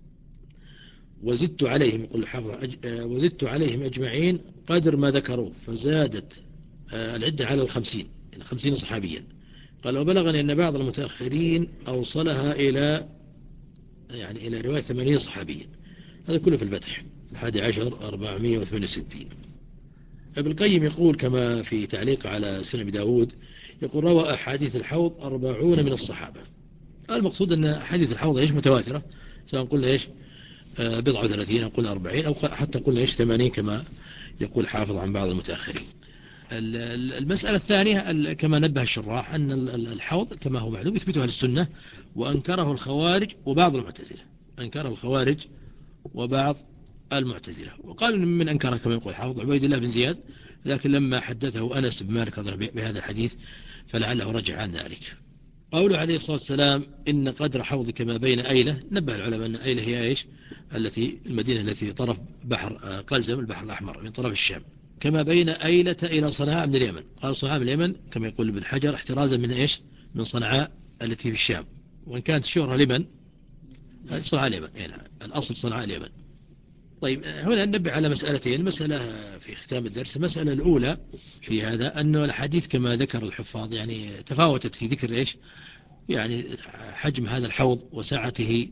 وزدت عليهم يقول حافظ وزدت عليهم أجمعين قدر ما ذكروا، فزادت العدة على الخمسين يعني خمسين صحابيا. قال وبلغني أن بعض المتأخرين أوصلها إلى يعني إلى رواية ثمانين صحابيا. هذا كله في الفتح الحادي عشر أربعمائة وثمانية وستين. ابن القيم يقول كما في تعليق على سنن أبي داود، يقول روى أحاديث الحوض أربعون من الصحابة. المقصود أن أحاديث الحوض إيش متواترة، سواء قلنا إيش بضعة وثلاثين أو قلنا أربعين أو حتى قلنا إيش ثمانين كما يقول حافظ عن بعض المتأخرين. المسألة الثانية كما نبه الشراح أن الحوض كما هو معلوم يثبتها للسنة، وأنكره الخوارج وبعض المعتزلة، أنكره الخوارج وبعض المعتزلة، وقال من أنكره كما يقول حافظ عبيد الله بن زياد، لكن لما حدثه أنس بن مالك بهذا الحديث فلعله رجع عن ذلك. قوله عليه الصلاة والسلام إن قدر حوضك ما بين أيلة، نبه العلماء أن أيلة هي إيش التي المدينة التي في طرف بحر قلزم البحر الأحمر من طرف الشام، كما بين أيلة إلى صنعاء من اليمن. قال صنعاء من اليمن كما يقول ابن حجر احترازا من إيش من صنعاء التي في الشام، وإن كانت الشهرة لمن صنعاء اليمن يعني الأصل صنعاء اليمن. طيب هنا ننبه على مسألتين، مسألة في ختام الدرس. المسألة الأولى في هذا أن الحديث كما ذكر الحفاظ يعني تفاوتت في ذكر إيش يعني حجم هذا الحوض وسعته،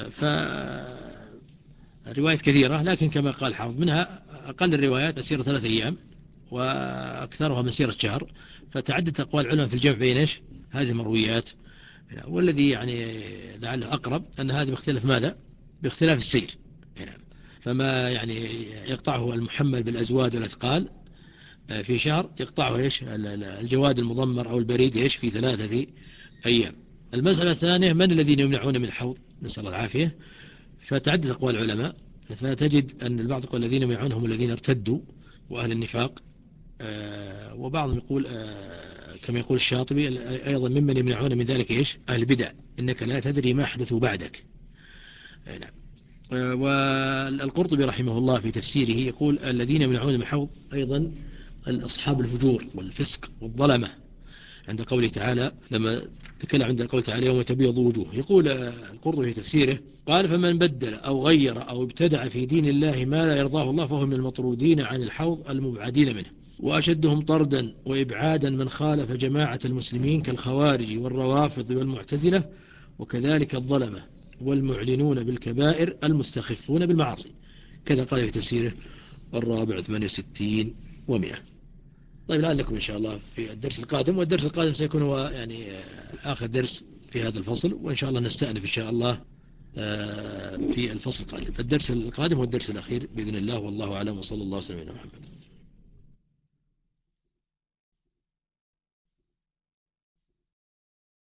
فالروايات كثيرة، لكن كما قال حافظ منها أقل الروايات مسيرة ثلاثة أيام وأكثرها مسيرة شهر، فتعدت أقوال العلماء في الجمع بين إيش هذه المرويات، والذي يعني لعله أقرب أن هذا باختلاف ماذا باختلاف السير يعني، فما يعني يقطعه المحمل بالأزواد والأثقال في شهر يقطعه إيش الجواد المضمر أو البريد إيش في ثلاثة أيام. المسألة الثانية من الذين يمنعون من الحوض، نسأل الله العافية. فتعدد أقوال العلماء، فتجد أن البعض يقول الذين يمنعونهم الذين ارتدوا وأهل النفاق، وبعضهم يقول كما يقول الشاطبي أيضا ممن يمنعون من ذلك إيش أهل البدع إنك لا تدري ما أحدثوا بعدك. نعم. والقرطبي رحمه الله في تفسيره يقول الذين يمنعون من الحوض أيضا أصحاب الفجور والفسق والظلمة، عند قوله تعالى لما تكلم عند قوله تعالى يوم تبيض وجوه. يقول القرطبي في تفسيره قال فمن بدل أو غير أو ابتدع في دين الله ما لا يرضاه الله فهم من المطرودين عن الحوض المبعدين منه، وأشدهم طردا وإبعادا من خالف جماعة المسلمين كالخوارج والروافض والمعتزلة، وكذلك الظلمة والمعلنون بالكبائر المستخفون بالمعاصي. كذا قال في تفسيره الرابع ثمانية وستين ومئة. طيب لعلكم إن شاء الله في الدرس القادم، والدرس القادم سيكون هو يعني آخر درس في هذا الفصل، وإن شاء الله نستأنف إن شاء الله في الفصل القادم. فالدرس القادم هو الدرس الأخير بإذن الله، والله أعلم، وصلى الله وسلم على محمد.